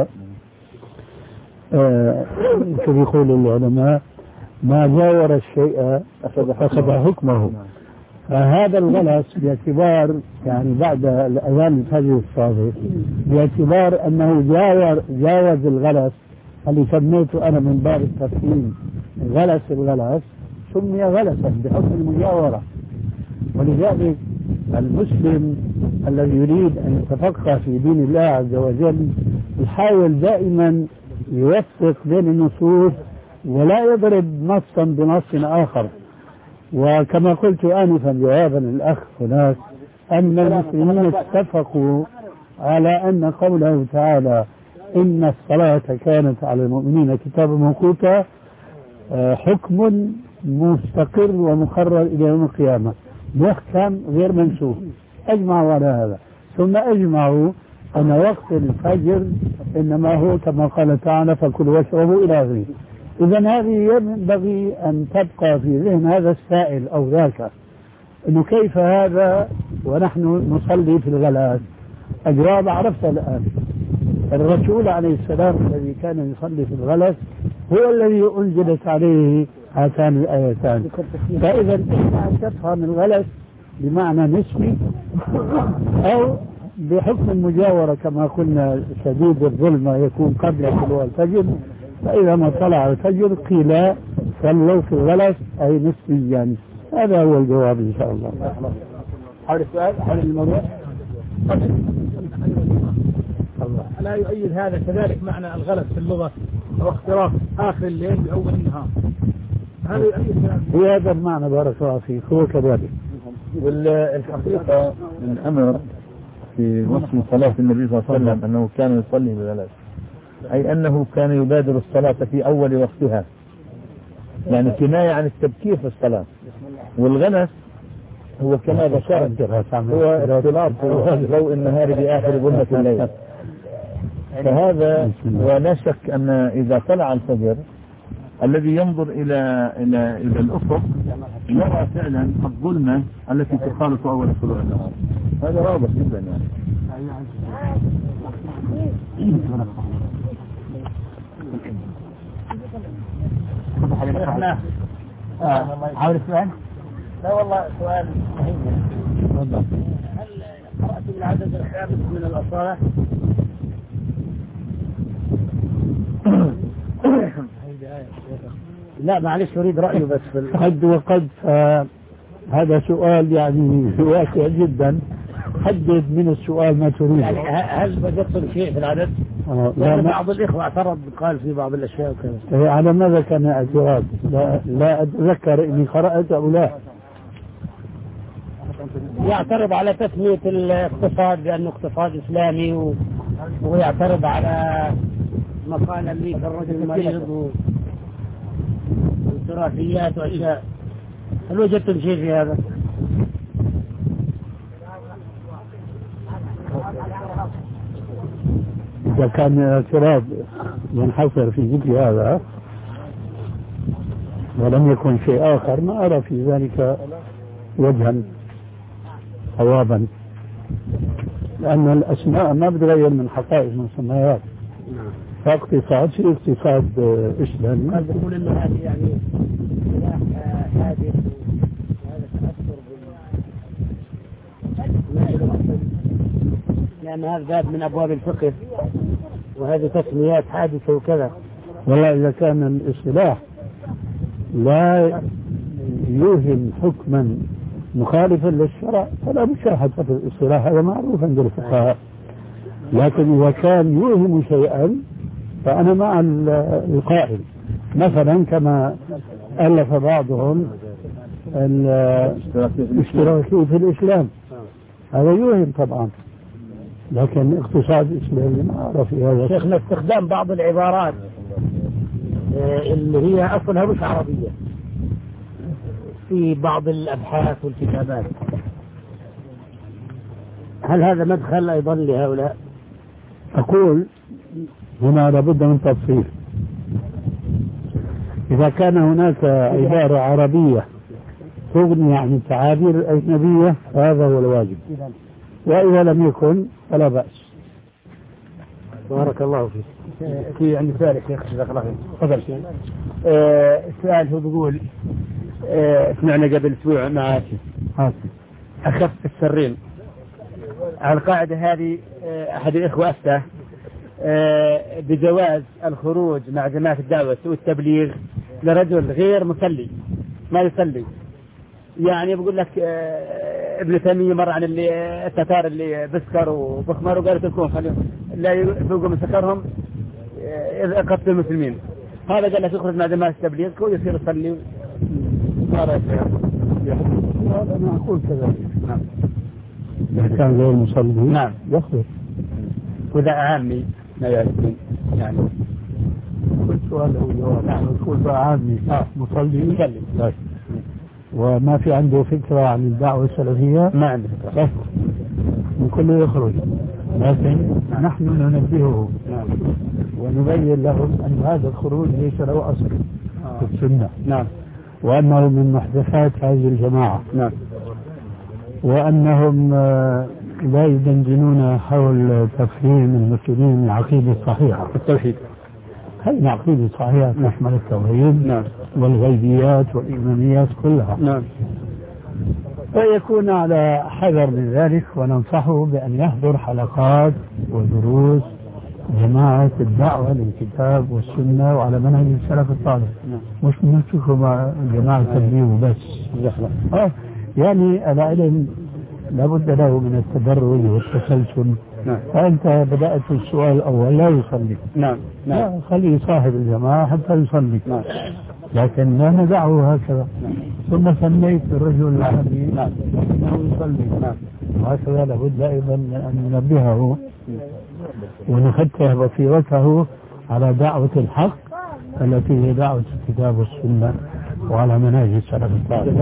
آه كيف يقول العلماء: ما جاور الشيء أخذ حكمه. فهذا الغلس باعتبار يعني بعد الأذان الفجر الصادق، باعتبار أنه جاور جاوز الغلس اللي سميته أنا من باب التفهيم غلس الغلس، سمي غلسا بحكم المجاورة. ولذلك المسلم الذي يريد أن يتفقه في دين الله عز وجل يحاول دائما يوفق بين النصوص ولا يضرب نصا بنص آخر. وكما قلت آنفا جوابا للأخ هناك، أن المسلمين اتفقوا على أن قوله تعالى إن الصلاة كانت على المؤمنين كتابا موقوتا حكم مستقر ومقرر إلى يوم القيامة، محكم غير منسوخ. أجمعوا على هذا، ثم أجمعوا أن وقت الفجر إنما هو كما قال تعالى فكلوا واشربوا إلى آخره. إذن هذه ينبغي أن تبقى في ذهن هذا السائل أو ذاك، إنه كيف هذا ونحن نصلي في الغلات؟ الجواب عرفت الآن. الرسول عليه السلام الذي كان يصلي في الغلس هو الذي أنزلت عليه هاتان الآيتان. فإذا إما أن تفهم الغلس بمعنى نسبي أو بحكم المجاورة كما قلنا شديد الظلمة يكون قبل طلوع الفجر، فإذا ما طلع الفجر قيل صلوا في الغلس أي نسبيا. هذا هو الجواب إن شاء الله. حول السؤال حول الموضوع. لا يؤيد هذا كذلك معنى الغلس في اللغة أو اختراق آخر الليل بأول النهار. هذا يؤيد هذا هذا المعنى بارك الله فيك، هو كذلك. والحقيقة الأمر في وصف صلاة النبي صلى الله عليه وسلم أنه كان يصلي بالغلس، أي أنه كان يبادر الصلاة في أول وقتها، يعني كناية عن التبكير في الصلاة. والغلس هو كما ذكرت هو اختلاط ضوء النهار بآخر ظلمة الليل. فهذا ولا شك أن إذا طلع الفجر الذي ينظر إلى إلى إلى الأفق يرى فعلا الظلمة التي تخالط أول طلوع النهار. هذا واضح جدا يعني. حول السؤال؟ لا والله سؤال مهم. هل قرأت بالعدد الخامس من الأصالة؟ لا معلش أريد رأيه بس في قد وقد هذا سؤال يعني واسع جدا، حدد من السؤال ما تريد. يعني هل وجدتم شيء في العدد؟ آه لا بعض الإخوة اعترض قال في بعض الأشياء وكذا. على ماذا كان اعتراض؟ لا, لا أتذكر إني قرأت أو لا. يعترض على تسمية الاقتصاد بأنه اقتصاد إسلامي و... ويعترض على مقال أمريكا الرجل مريض وانصرافيات وأشياء. هل وجدتم شيء في هذا؟ إذا كان اعتراض ينحصر في ذكر هذا ولم يكن شيء آخر ما أرى في ذلك وجها صوابا، لأن الأسماء ما بتغير من حقائق المسميات. فاقتصاد في اقتصاد إسلامي. قال بيقول إنه هذه يعني سلاح حادث وهذا تأثر لأن هذا باب من أبواب الفقه وهذه تسميات حادثة وكذا. والله إذا كان الاصطلاح لا يوهم حكما مخالفا للشرع فلا مشاهدة في الاصطلاح، هذا معروف عند الفقهاء. لكن إذا كان يوهم شيئا فأنا مع القائل، مثلا كما ألف بعضهم الاشتراكي في الإسلام، هذا يوهم طبعا، لكن اقتصاد إسلامي ما أعرف في هذا. شيخنا استخدام بعض العبارات اللي هي أصلها مش عربية في بعض الأبحاث والكتابات، هل هذا مدخل أيضا لهؤلاء؟ أقول هنا لابد من تفصيل. إذا كان هناك عبارة عربية تغني عن التعابير الأجنبية فهذا هو الواجب، وإذا لم يكن فلا بأس. بارك الله فيك. في عندي سؤال يا شيخ جزاك الله خير. تفضل. آه السؤال هو بيقول آه سمعنا قبل أسبوع مع أخف السرين على القاعدة هذه. آه أحد الإخوة أفتى آه بجواز الخروج مع جماعة الدعوة والتبليغ لرجل غير مسلي ما يصلي. يعني بقول لك آه ابن تيمية مر عن اللي التتار اللي بسكر وبخمر وقالت لكم خليهم لا يفوقوا من سكرهم آه إذا قتلوا المسلمين. هذا قال لك يخرج مع جماعة التبليغ ويصير يصلي. هذا أنا أقول كذلك. نعم. إذا كان غير مصلي نعم يخرج. وإذا عامي ما يعرفون يعني. كل سؤال له جواب. نعم. يقول بقى عامي آه. مصلي مصلي. طيب. وما في عنده فكرة عن الدعوة السلفية ما عنده فكرة. من كله يخرج، لكن نحن ننبهه نعم. ونبين لهم أن هذا الخروج ليس له أصل آه. في السنة. نعم. وأنه من محدثات هذه الجماعة. نعم. وأنهم لا يدندنون حول تفهيم المسلمين العقيدة الصحيحة التوحيد. هذه العقيدة الصحيحة تشمل التوحيد نعم. والغيبيات والإيمانيات كلها. نعم. فيكون على حذر من ذلك، وننصحه بأن يحضر حلقات ودروس جماعة الدعوة للكتاب والسنة وعلى منهج السلف الصالح. نعم. مش نمسكه مع جماعة التبليغ وبس. آه يعني العلم لابد له من التدرج والتسلسل. نعم. فأنت بدأت في السؤال الأول لا يصلي. نعم. نعم. لا خليه صاحب الجماعة حتى يصلي. نعم. لكن لا ندعه هكذا. نعم. ثم سميت الرجل العربي نعم. أنه يصلي. نعم. وهكذا لابد أيضا أن ننبهه ونفتح بصيرته على دعوة الحق التي هي دعوة الكتاب والسنة وعلى منهج السلف الصالح.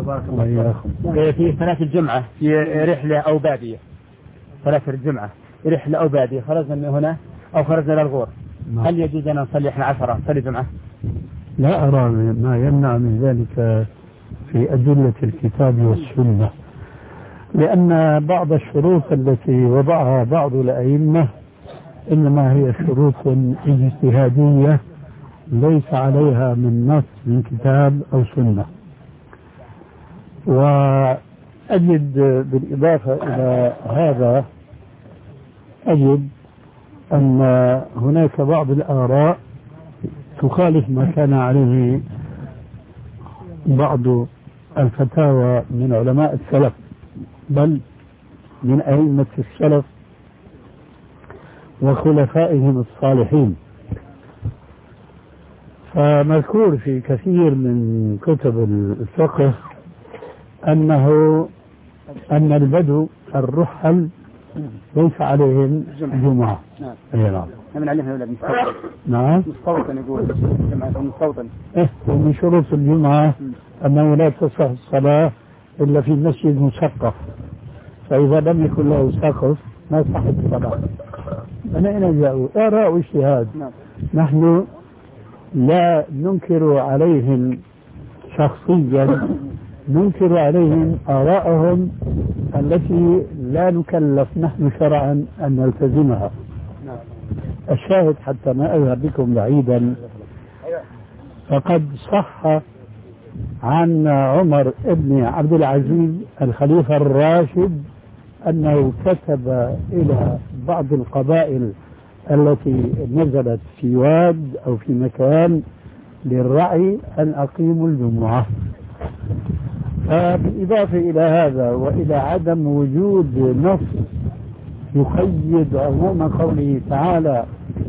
في صلاة الجمعة في رحلة أو بادية، صلاة الجمعة رحلة أو بادية، خرجنا من هنا أو خرجنا للغور، هل يجوز أن نصلي إحنا عشرة نصلي جمعة؟ لا أرى ما يمنع من ذلك في أدلة الكتاب والسنة، لأن بعض الشروط التي وضعها بعض الأئمة إنما هي شروط اجتهادية ليس عليها من نص من كتاب أو سنة. وأجد بالإضافة إلى هذا أجد أن هناك بعض الآراء تخالف ما كان عليه بعض الفتاوى من علماء السلف بل من أئمة السلف وخلفائهم الصالحين. فمذكور في كثير من كتب الفقه أنه أن البدو الرحل ليس عليهم جمعة. نعم. نعم. من علمها ولا مستوطن؟ نعم. مستوطن يقول جماعة مستوطن. إيه ومن شروط الجمعة أنه لا تصح الصلاة إلا في مسجد مسقف، فإذا لم يكن له سقف ما صحت الصلاة. أنا أين جاءوا آراء واجتهاد. نعم. نحن لا ننكر عليهم شخصيا، ننكر عليهم آراءهم التي لا نكلف نحن شرعا أن نلتزمها. الشاهد حتى ما أذهب بكم بعيدا، فقد صح عن عمر بن عبد العزيز الخليفة الراشد أنه كتب إلى بعض القبائل التي نزلت في واد أو في مكان للرعي أن أقيموا الجمعة. فبالإضافة إلى هذا وإلى عدم وجود نص يقيد عموم قوله تعالى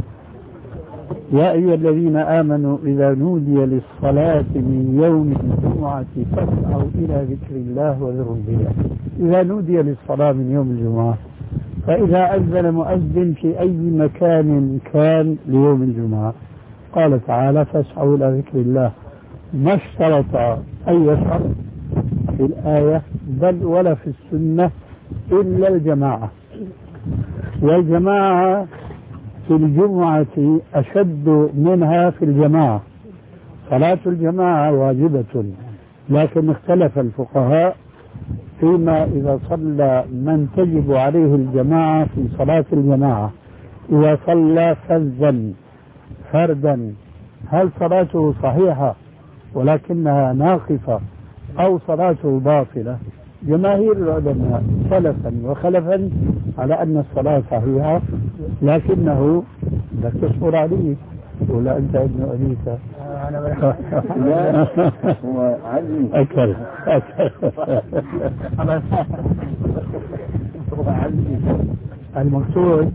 يا أيها الذين آمنوا إذا نودي للصلاة من يوم الجمعة فاسعوا إلى ذكر الله وذروا البيع. إذا نودي للصلاة من يوم الجمعة، فإذا أذن مؤذن في أي مكان كان ليوم الجمعة قال تعالى فاسعوا إلى ذكر الله، ما اشترط أي شرط في الآية بل ولا في السنة إلا الجماعة، والجماعة في الجمعة أشد منها في الجماعة. صلاة الجماعة واجبة، لكن اختلف الفقهاء فيما إذا صلى من تجب عليه الجماعة في صلاة الجماعة، إذا صلى فذا فردا هل صلاته صحيحة ولكنها ناقصة أو صلاته باطلة؟ جماهير العلماء سلفا وخلفا على أن الصلاة صحيحة، لكنه لا تصبر عليه ولا أنت ابن أبيك. لا هو عزمي أكل أكل المقصود.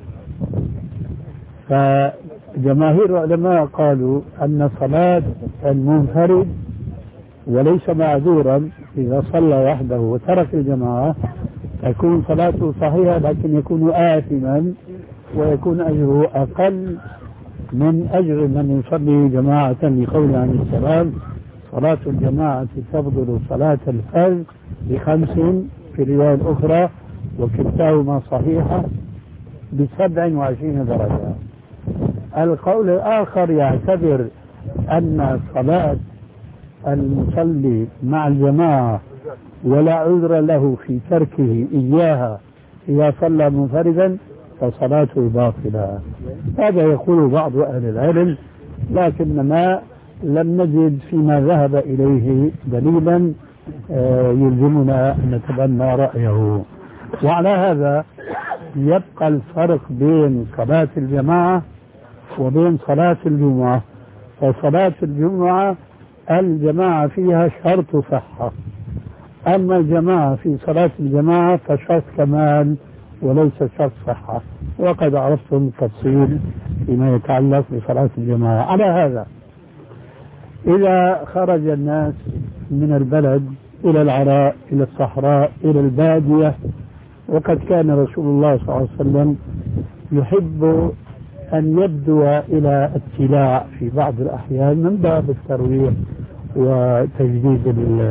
فجماهير العلماء قالوا أن صلاة المنفرد وليس معذورا إذا صلى وحده وترك الجماعة تكون صلاته صحيحة، لكن يكون آثما ويكون أجره أقل من أجر من يصلي جماعة، لقول عن السلام صلاة الجماعة تفضل صلاة الفرد بخمس في الرواية الأخرى وكلتاهما صحيحة بسبع وعشرين درجة. القول الآخر يعتبر أن صلاة المصلي مع الجماعة ولا عذر له في تركه إياها إذا صلى منفردا فصلاته باطلة. هذا يقول بعض أهل العلم، لكننا لم نجد فيما ذهب إليه دليلا يلزمنا أن نتبنى رأيه. وعلى هذا يبقى الفرق بين صلاة الجماعة وبين صلاة الجمعة. فصلاة الجمعة الجماعة فيها شرط صحة، أما الجماعة في صلاة الجماعة فشرط كمال وليس شرط صحة، وقد عرفتم التفصيل فيما يتعلق بصلاة الجماعة. على هذا إذا خرج الناس من البلد إلى العراء إلى الصحراء إلى البادية، وقد كان رسول الله صلى الله عليه وسلم يحب أن يبدو إلى اتلاع في بعض الأحيان من باب الترويح وتجديد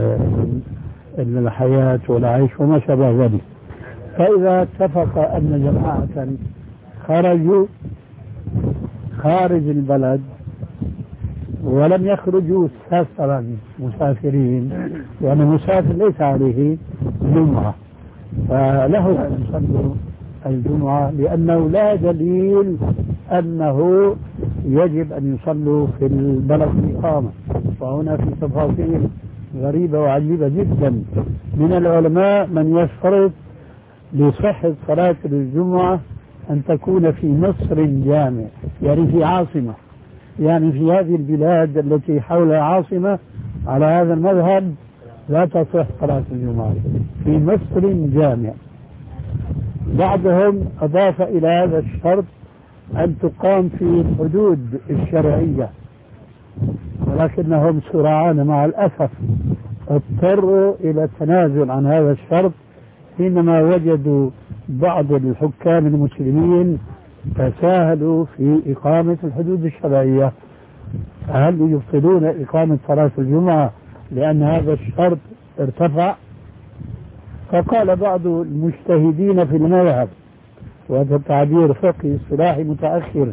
الحياة والعيش وما شابه ذلك. فإذا اتفق أن جماعة خرجوا خارج البلد ولم يخرجوا سفرا مسافرين، لأن المسافر ليس عليه جمعة فله أن يصلوا الجمعة، لأنه لا دليل أنه يجب أن يصلوا في البلد الإقامة. وهنا في تفاصيل غريبة وعجيبة جدا من العلماء من يشترط لصحة صلاة الجمعة أن تكون في مصر جامع، يعني في عاصمة، يعني في هذه البلاد التي حولها عاصمة. على هذا المذهب لا تصح صلاة الجمعة في مصر جامع. بعضهم أضاف إلى هذا الشرط أن تقام في الحدود الشرعية، ولكنهم سرعان مع الأسف اضطروا إلى التنازل عن هذا الشرط حينما وجدوا بعض الحكام المسلمين تساهلوا في إقامة الحدود الشرعية. هل يبطلون إقامة صلاة الجمعة لأن هذا الشرط ارتفع؟ فقال بعض المجتهدين في المذهب، وهذا تعبير فقهي اصطلاحي متأخر،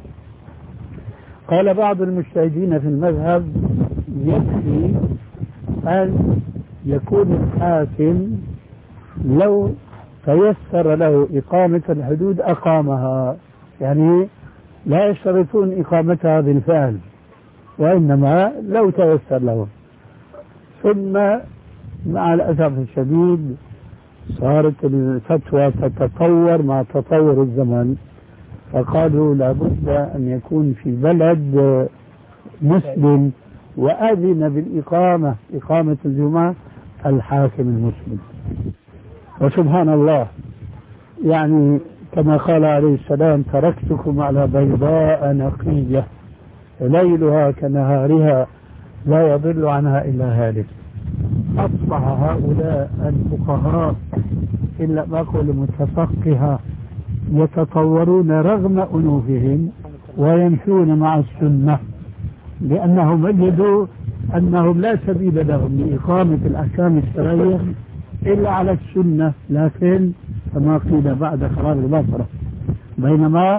قال بعض المجتهدين في المذهب يكفي أن يكون الحاكم لو تيسر له إقامة الحدود أقامها، يعني لا يشترطون إقامتها بالفعل وإنما لو تيسر له. ثم مع الأسف الشديد صارت الفتوى تتطور مع تطور الزمن، فقالوا لابد أن يكون في بلد مسلم وأذن بالإقامة إقامة الجمعة الحاكم المسلم. وسبحان الله، يعني كما قال عليه السلام: تركتكم على بيضاء نقية ليلها كنهارها لا يضل عنها إلا هالك. أصبح هؤلاء الفقهاء إلا ما أقول متفقهة يتطورون رغم أنوفهم ويمشون مع السنة، لأنهم وجدوا أنهم لا سبيل لهم لإقامة الأحكام الشرعية إلا على السنة، لكن كما قيل بعد خراب البصرة. بينما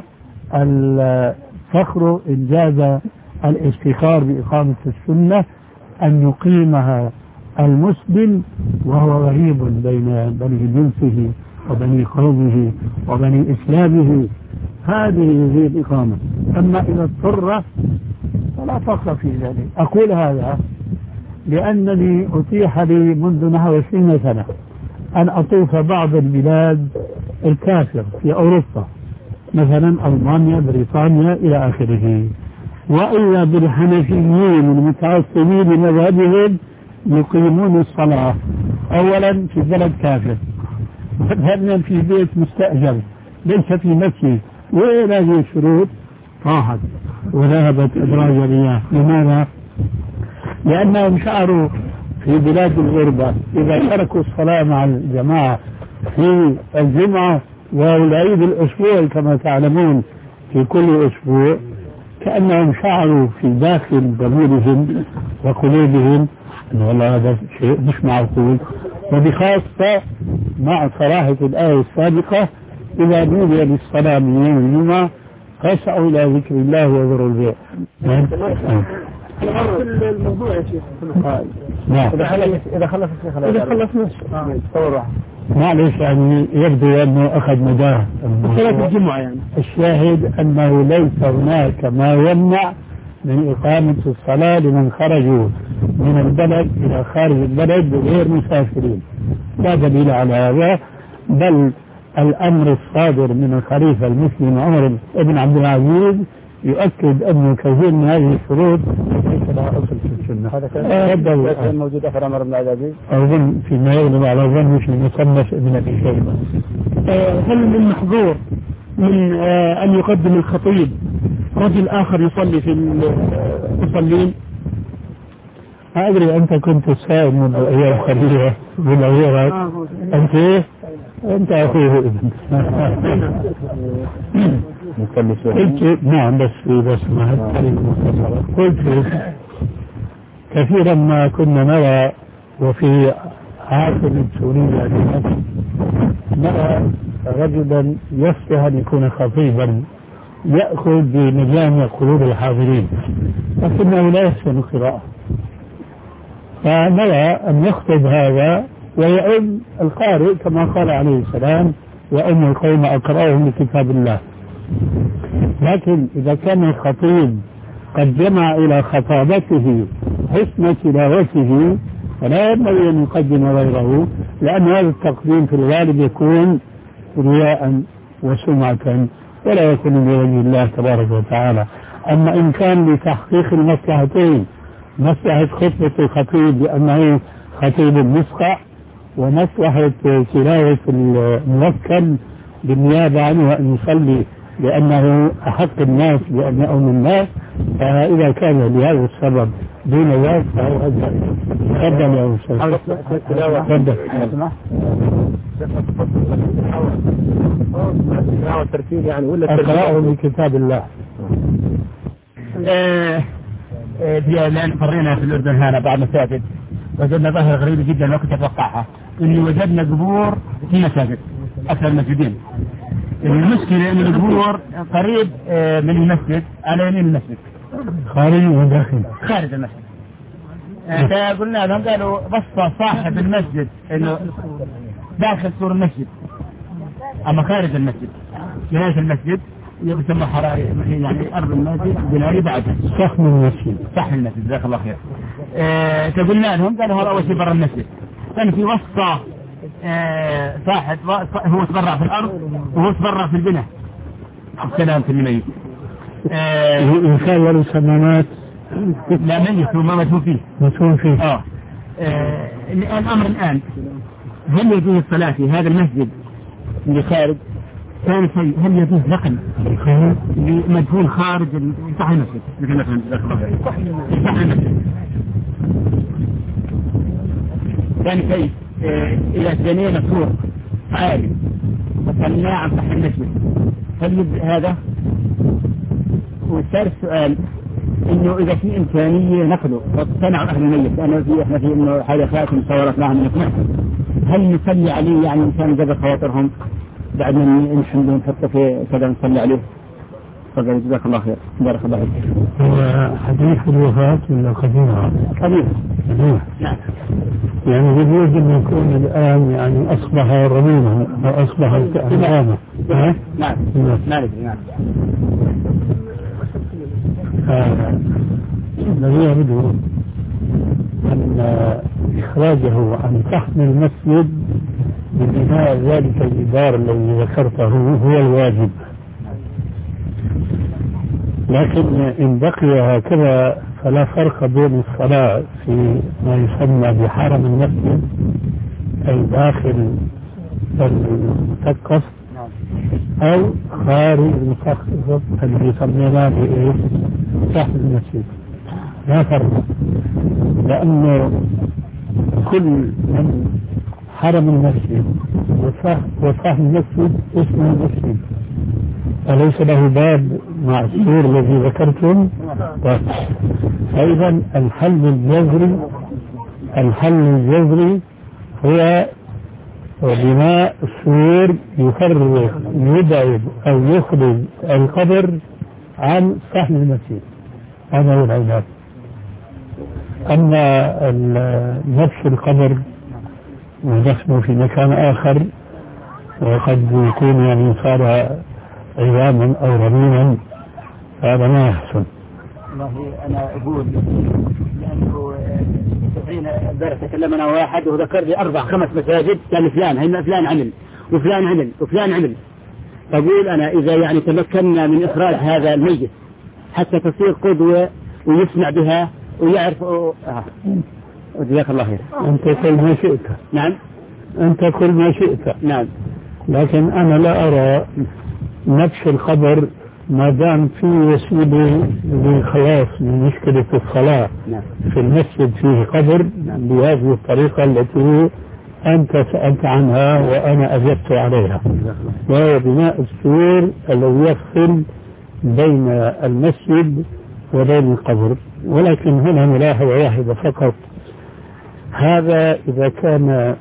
الفخر إن جاز الافتخار بإقامة السنة أن يقيمها المسلم وهو غريب بين بني جنسه وبني قومه وبني إسلامه، هذه هي الإقامة. أما إذا اضطر فلا فخر في ذلك. أقول هذا لأنني أتيح لي منذ نحو عشرين سنة أن أطوف بعض البلاد الكافر في أوروبا، مثلا ألمانيا، بريطانيا إلى آخره، وإذا بالحنفيين المتعصبين لمذهبهم يقيمون الصلاة أولا في بلد كافر، وثانيا في بيت مستأجر ليس في مسجد، وإلى هذه الشروط راحت وذهبت إدراج الرياح. لماذا؟ لأنهم شعروا في بلاد الغربة إذا تركوا الصلاة مع الجماعة في الجمعة والعيد الأسبوعي كما تعلمون في كل أسبوع، كأنهم شعروا في داخل ضميرهم وقلوبهم أن والله هذا شيء مش معقول. وبخاصة مع صراحة الآية السابقة: إذا نودي للصلاة من يوم الجمعة فاسعوا إلى ذكر الله وذروا البيع. الموضوع يا شيخ. نعم. إذا خلص إذا خلص إذا خلص معلش، يعني يبدو أنه أخذ مداه صلاة الجمعة. يعني الشاهد أنه ليس هناك ما يمنع من إقامة الصلاة لمن خرجوا من البلد إلى خارج البلد غير مسافرين، لا دليل على هذا، بل الأمر الصادر من الخليفة المسلم عمر بن عبد العزيز يؤكد أن كثير من هذه الشروط ليس لها أصل في السنة. هذا كان موجود أثر عمر بن عبد العزيز أظن فيما يغلب على ظنه في مصنف ابن أبي شيبة. هل من محظور من أن يقدم الخطيب رجل آخر يصلي في المصلين؟ ما أدري، أنت كنت السائل من أيام خليفة من غيرك، أنت إيه؟ أنت أخوه ابن. قلت نعم، بس بس ما قلت كثيرا ما كنا نرى، وفي عاصمة سوريا نرى رجلا يصلح أن يكون خطيبا يأخذ بمجامع قلوب الحاضرين، لكنه لا يحسن القراءة، فنرى أن يخطب هذا ويؤم القارئ كما قال عليه السلام: وأم القوم أقرأهم لكتاب الله. لكن إذا كان الخطيب قد جمع إلى خطابته حسن تلاوته فلا ينبغي أن يقدم غيره، لأن هذا التقديم في الغالب يكون رياء وسمعة ولا يكون لوجه الله تبارك وتعالى. أما إن كان لتحقيق المصلحتين، مصلحة خطبة الخطيب لأنه خطيب مسقع، ومصلحة تلاوة الموكل بالنيابة عنه أن يصلي لأنه أحق الناس بأن يؤم الناس، فإذا كان لهذا السبب دون ذلك فهو أجل. تفضل يا أستاذ. تفضل. الترتيب يعني ولا أقرأه من كتاب الله. لأن فرينا في الأردن هنا بعد مساجد وجدنا ظاهرة غريبة جدا ما كنت أتوقعها، إني وجدنا قبور في مساجد أكثر المسجدين. المشكلة إن القبور قريب من المسجد على يمين المسجد، خارج وداخل خارج المسجد. فقلنا لهم قالوا بس صاحب المسجد إنه داخل سور المسجد، أما خارج المسجد جناية المسجد يسمى حراري يعني أرض المسجد جناية بعدها صحن المسجد. صحن المسجد جزاك الله خير. فقلنا لهم قالوا هذا أول شيء برا المسجد، كان في وسط آه صاحب هو تبرع في الأرض وهو تبرع في البناء. السلام في الميت. إنسان له سمامات لا ميت وما مدفون فيه. مدفون فيه. آه. آه الأمر الآن هل يجوز الصلاة في هذا المسجد اللي خارج؟ ثاني شيء هل يجوز نقل مدفون خارج صحن المسجد مثل مثلا صحن المسجد؟ ثاني شيء إذا بنينا سور عالي وصلنا عن صحن المسجد هل يجوز هذا؟ والثالث سؤال إنه إذا في إمكانية نقله واقتنعوا أهل الميت لأنه في إحنا في إنه حاجة خاتم صورت معهم نقنعهم هل نصلي عليه يعني إنسان جاب خواطرهم بعد ما نحمده ونحطه في كذا نصلي عليه؟ تفضل جزاك الله خير. بارك الله فيك. هو حديث الوفاة ولا قديمة؟ قديمة. قديمة. نعم. يعني يجوز أن يكون الآن يعني أصبح رميما أو أصبح كأمامه. نعم. نعم. نعم. نعم. الذي يريده أن إخراجه عن صحن المسجد ببناء ذلك الجدار الذي ذكرته هو الواجب، لكن إن بقي هكذا فلا فرق بين الصلاة في ما يسمى بحرم المسجد أي داخل المسقف أو خارج المسقف الذي يسمونه بإيه صحن المسجد، لا فرق، لأنه كل من حرم المسجد وصحن المسجد اسمه المسجد أليس له باب مع السور الذي ذكرتم؟ أيضا الحل الجذري الحل الجذري هو بناء السور يفرق يبعد أو يخرج القبر عن صحن المسجد، هذا هو العلاج. أما نفس القبر ودفنه في مكان آخر وقد يكون يعني صار عظاما أو رميما هذا ما يحسن. والله أنا أقول لأنه حين امبارح تكلمنا واحد وذكر لي أربع خمس مساجد قال فلان هنا فلان عمل وفلان عمل وفلان عمل، أقول أنا إذا يعني تمكنا من إخراج هذا الميت حتى تصير قدوة ويسمع بها ويعرف آه. جزاك الله خير. أنت كل ما شئت. نعم. أنت كل ما شئت. نعم. لكن أنا لا أرى نفس الخبر ما دام في وسيلة للخلاص من مشكلة الصلاة نعم. في المسجد فيه قبر نعم. بهذه الطريقة التي أنت سألت عنها وأنا أجبت عليها، وهو بناء السور الذي يفصل بين المسجد وبين القبر. ولكن هنا ملاحظة واحدة فقط، هذا إذا كان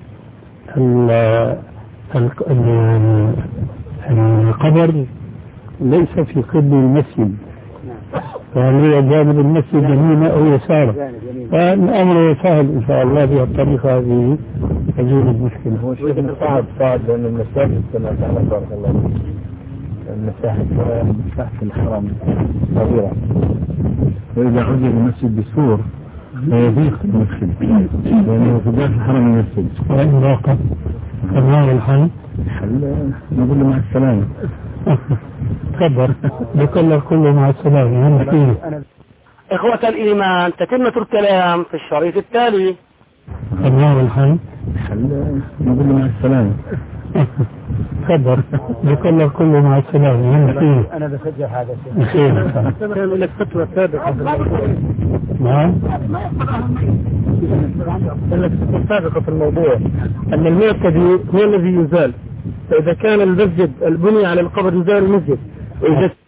القبر ليس في قبل المسجد فهو جانب المسجد يمين أو يسار، فالأمر سهل إن شاء الله بهالطريقة هذه تزول المشكلة. هو شيء صعب صعب لأن المساجد كما تعلم بارك الله فيك المساحة مساحة الحرم صغيرة، وإذا عزل المسجد بسور فيضيق المسجد لأنه في داخل حرم المسجد. وإن راقب فما الحل؟ الحل نقول له مع السلامة. تخبر بكل كله مع السلامة. إخوة الإيمان تتمة الكلام في الشريط التالي. فما الحل؟ الحل نقول له مع السلامة. تخبر بكل كله مع السلامة. أنا بسجل هذا الشيء. كان لك فتوى سابقة في الموضوع. نعم. كان لك فتوى سابقة في الموضوع أن المعتدي هو الذي يزال، فإذا كان المسجد البني على القبر يزال المسجد، وإذا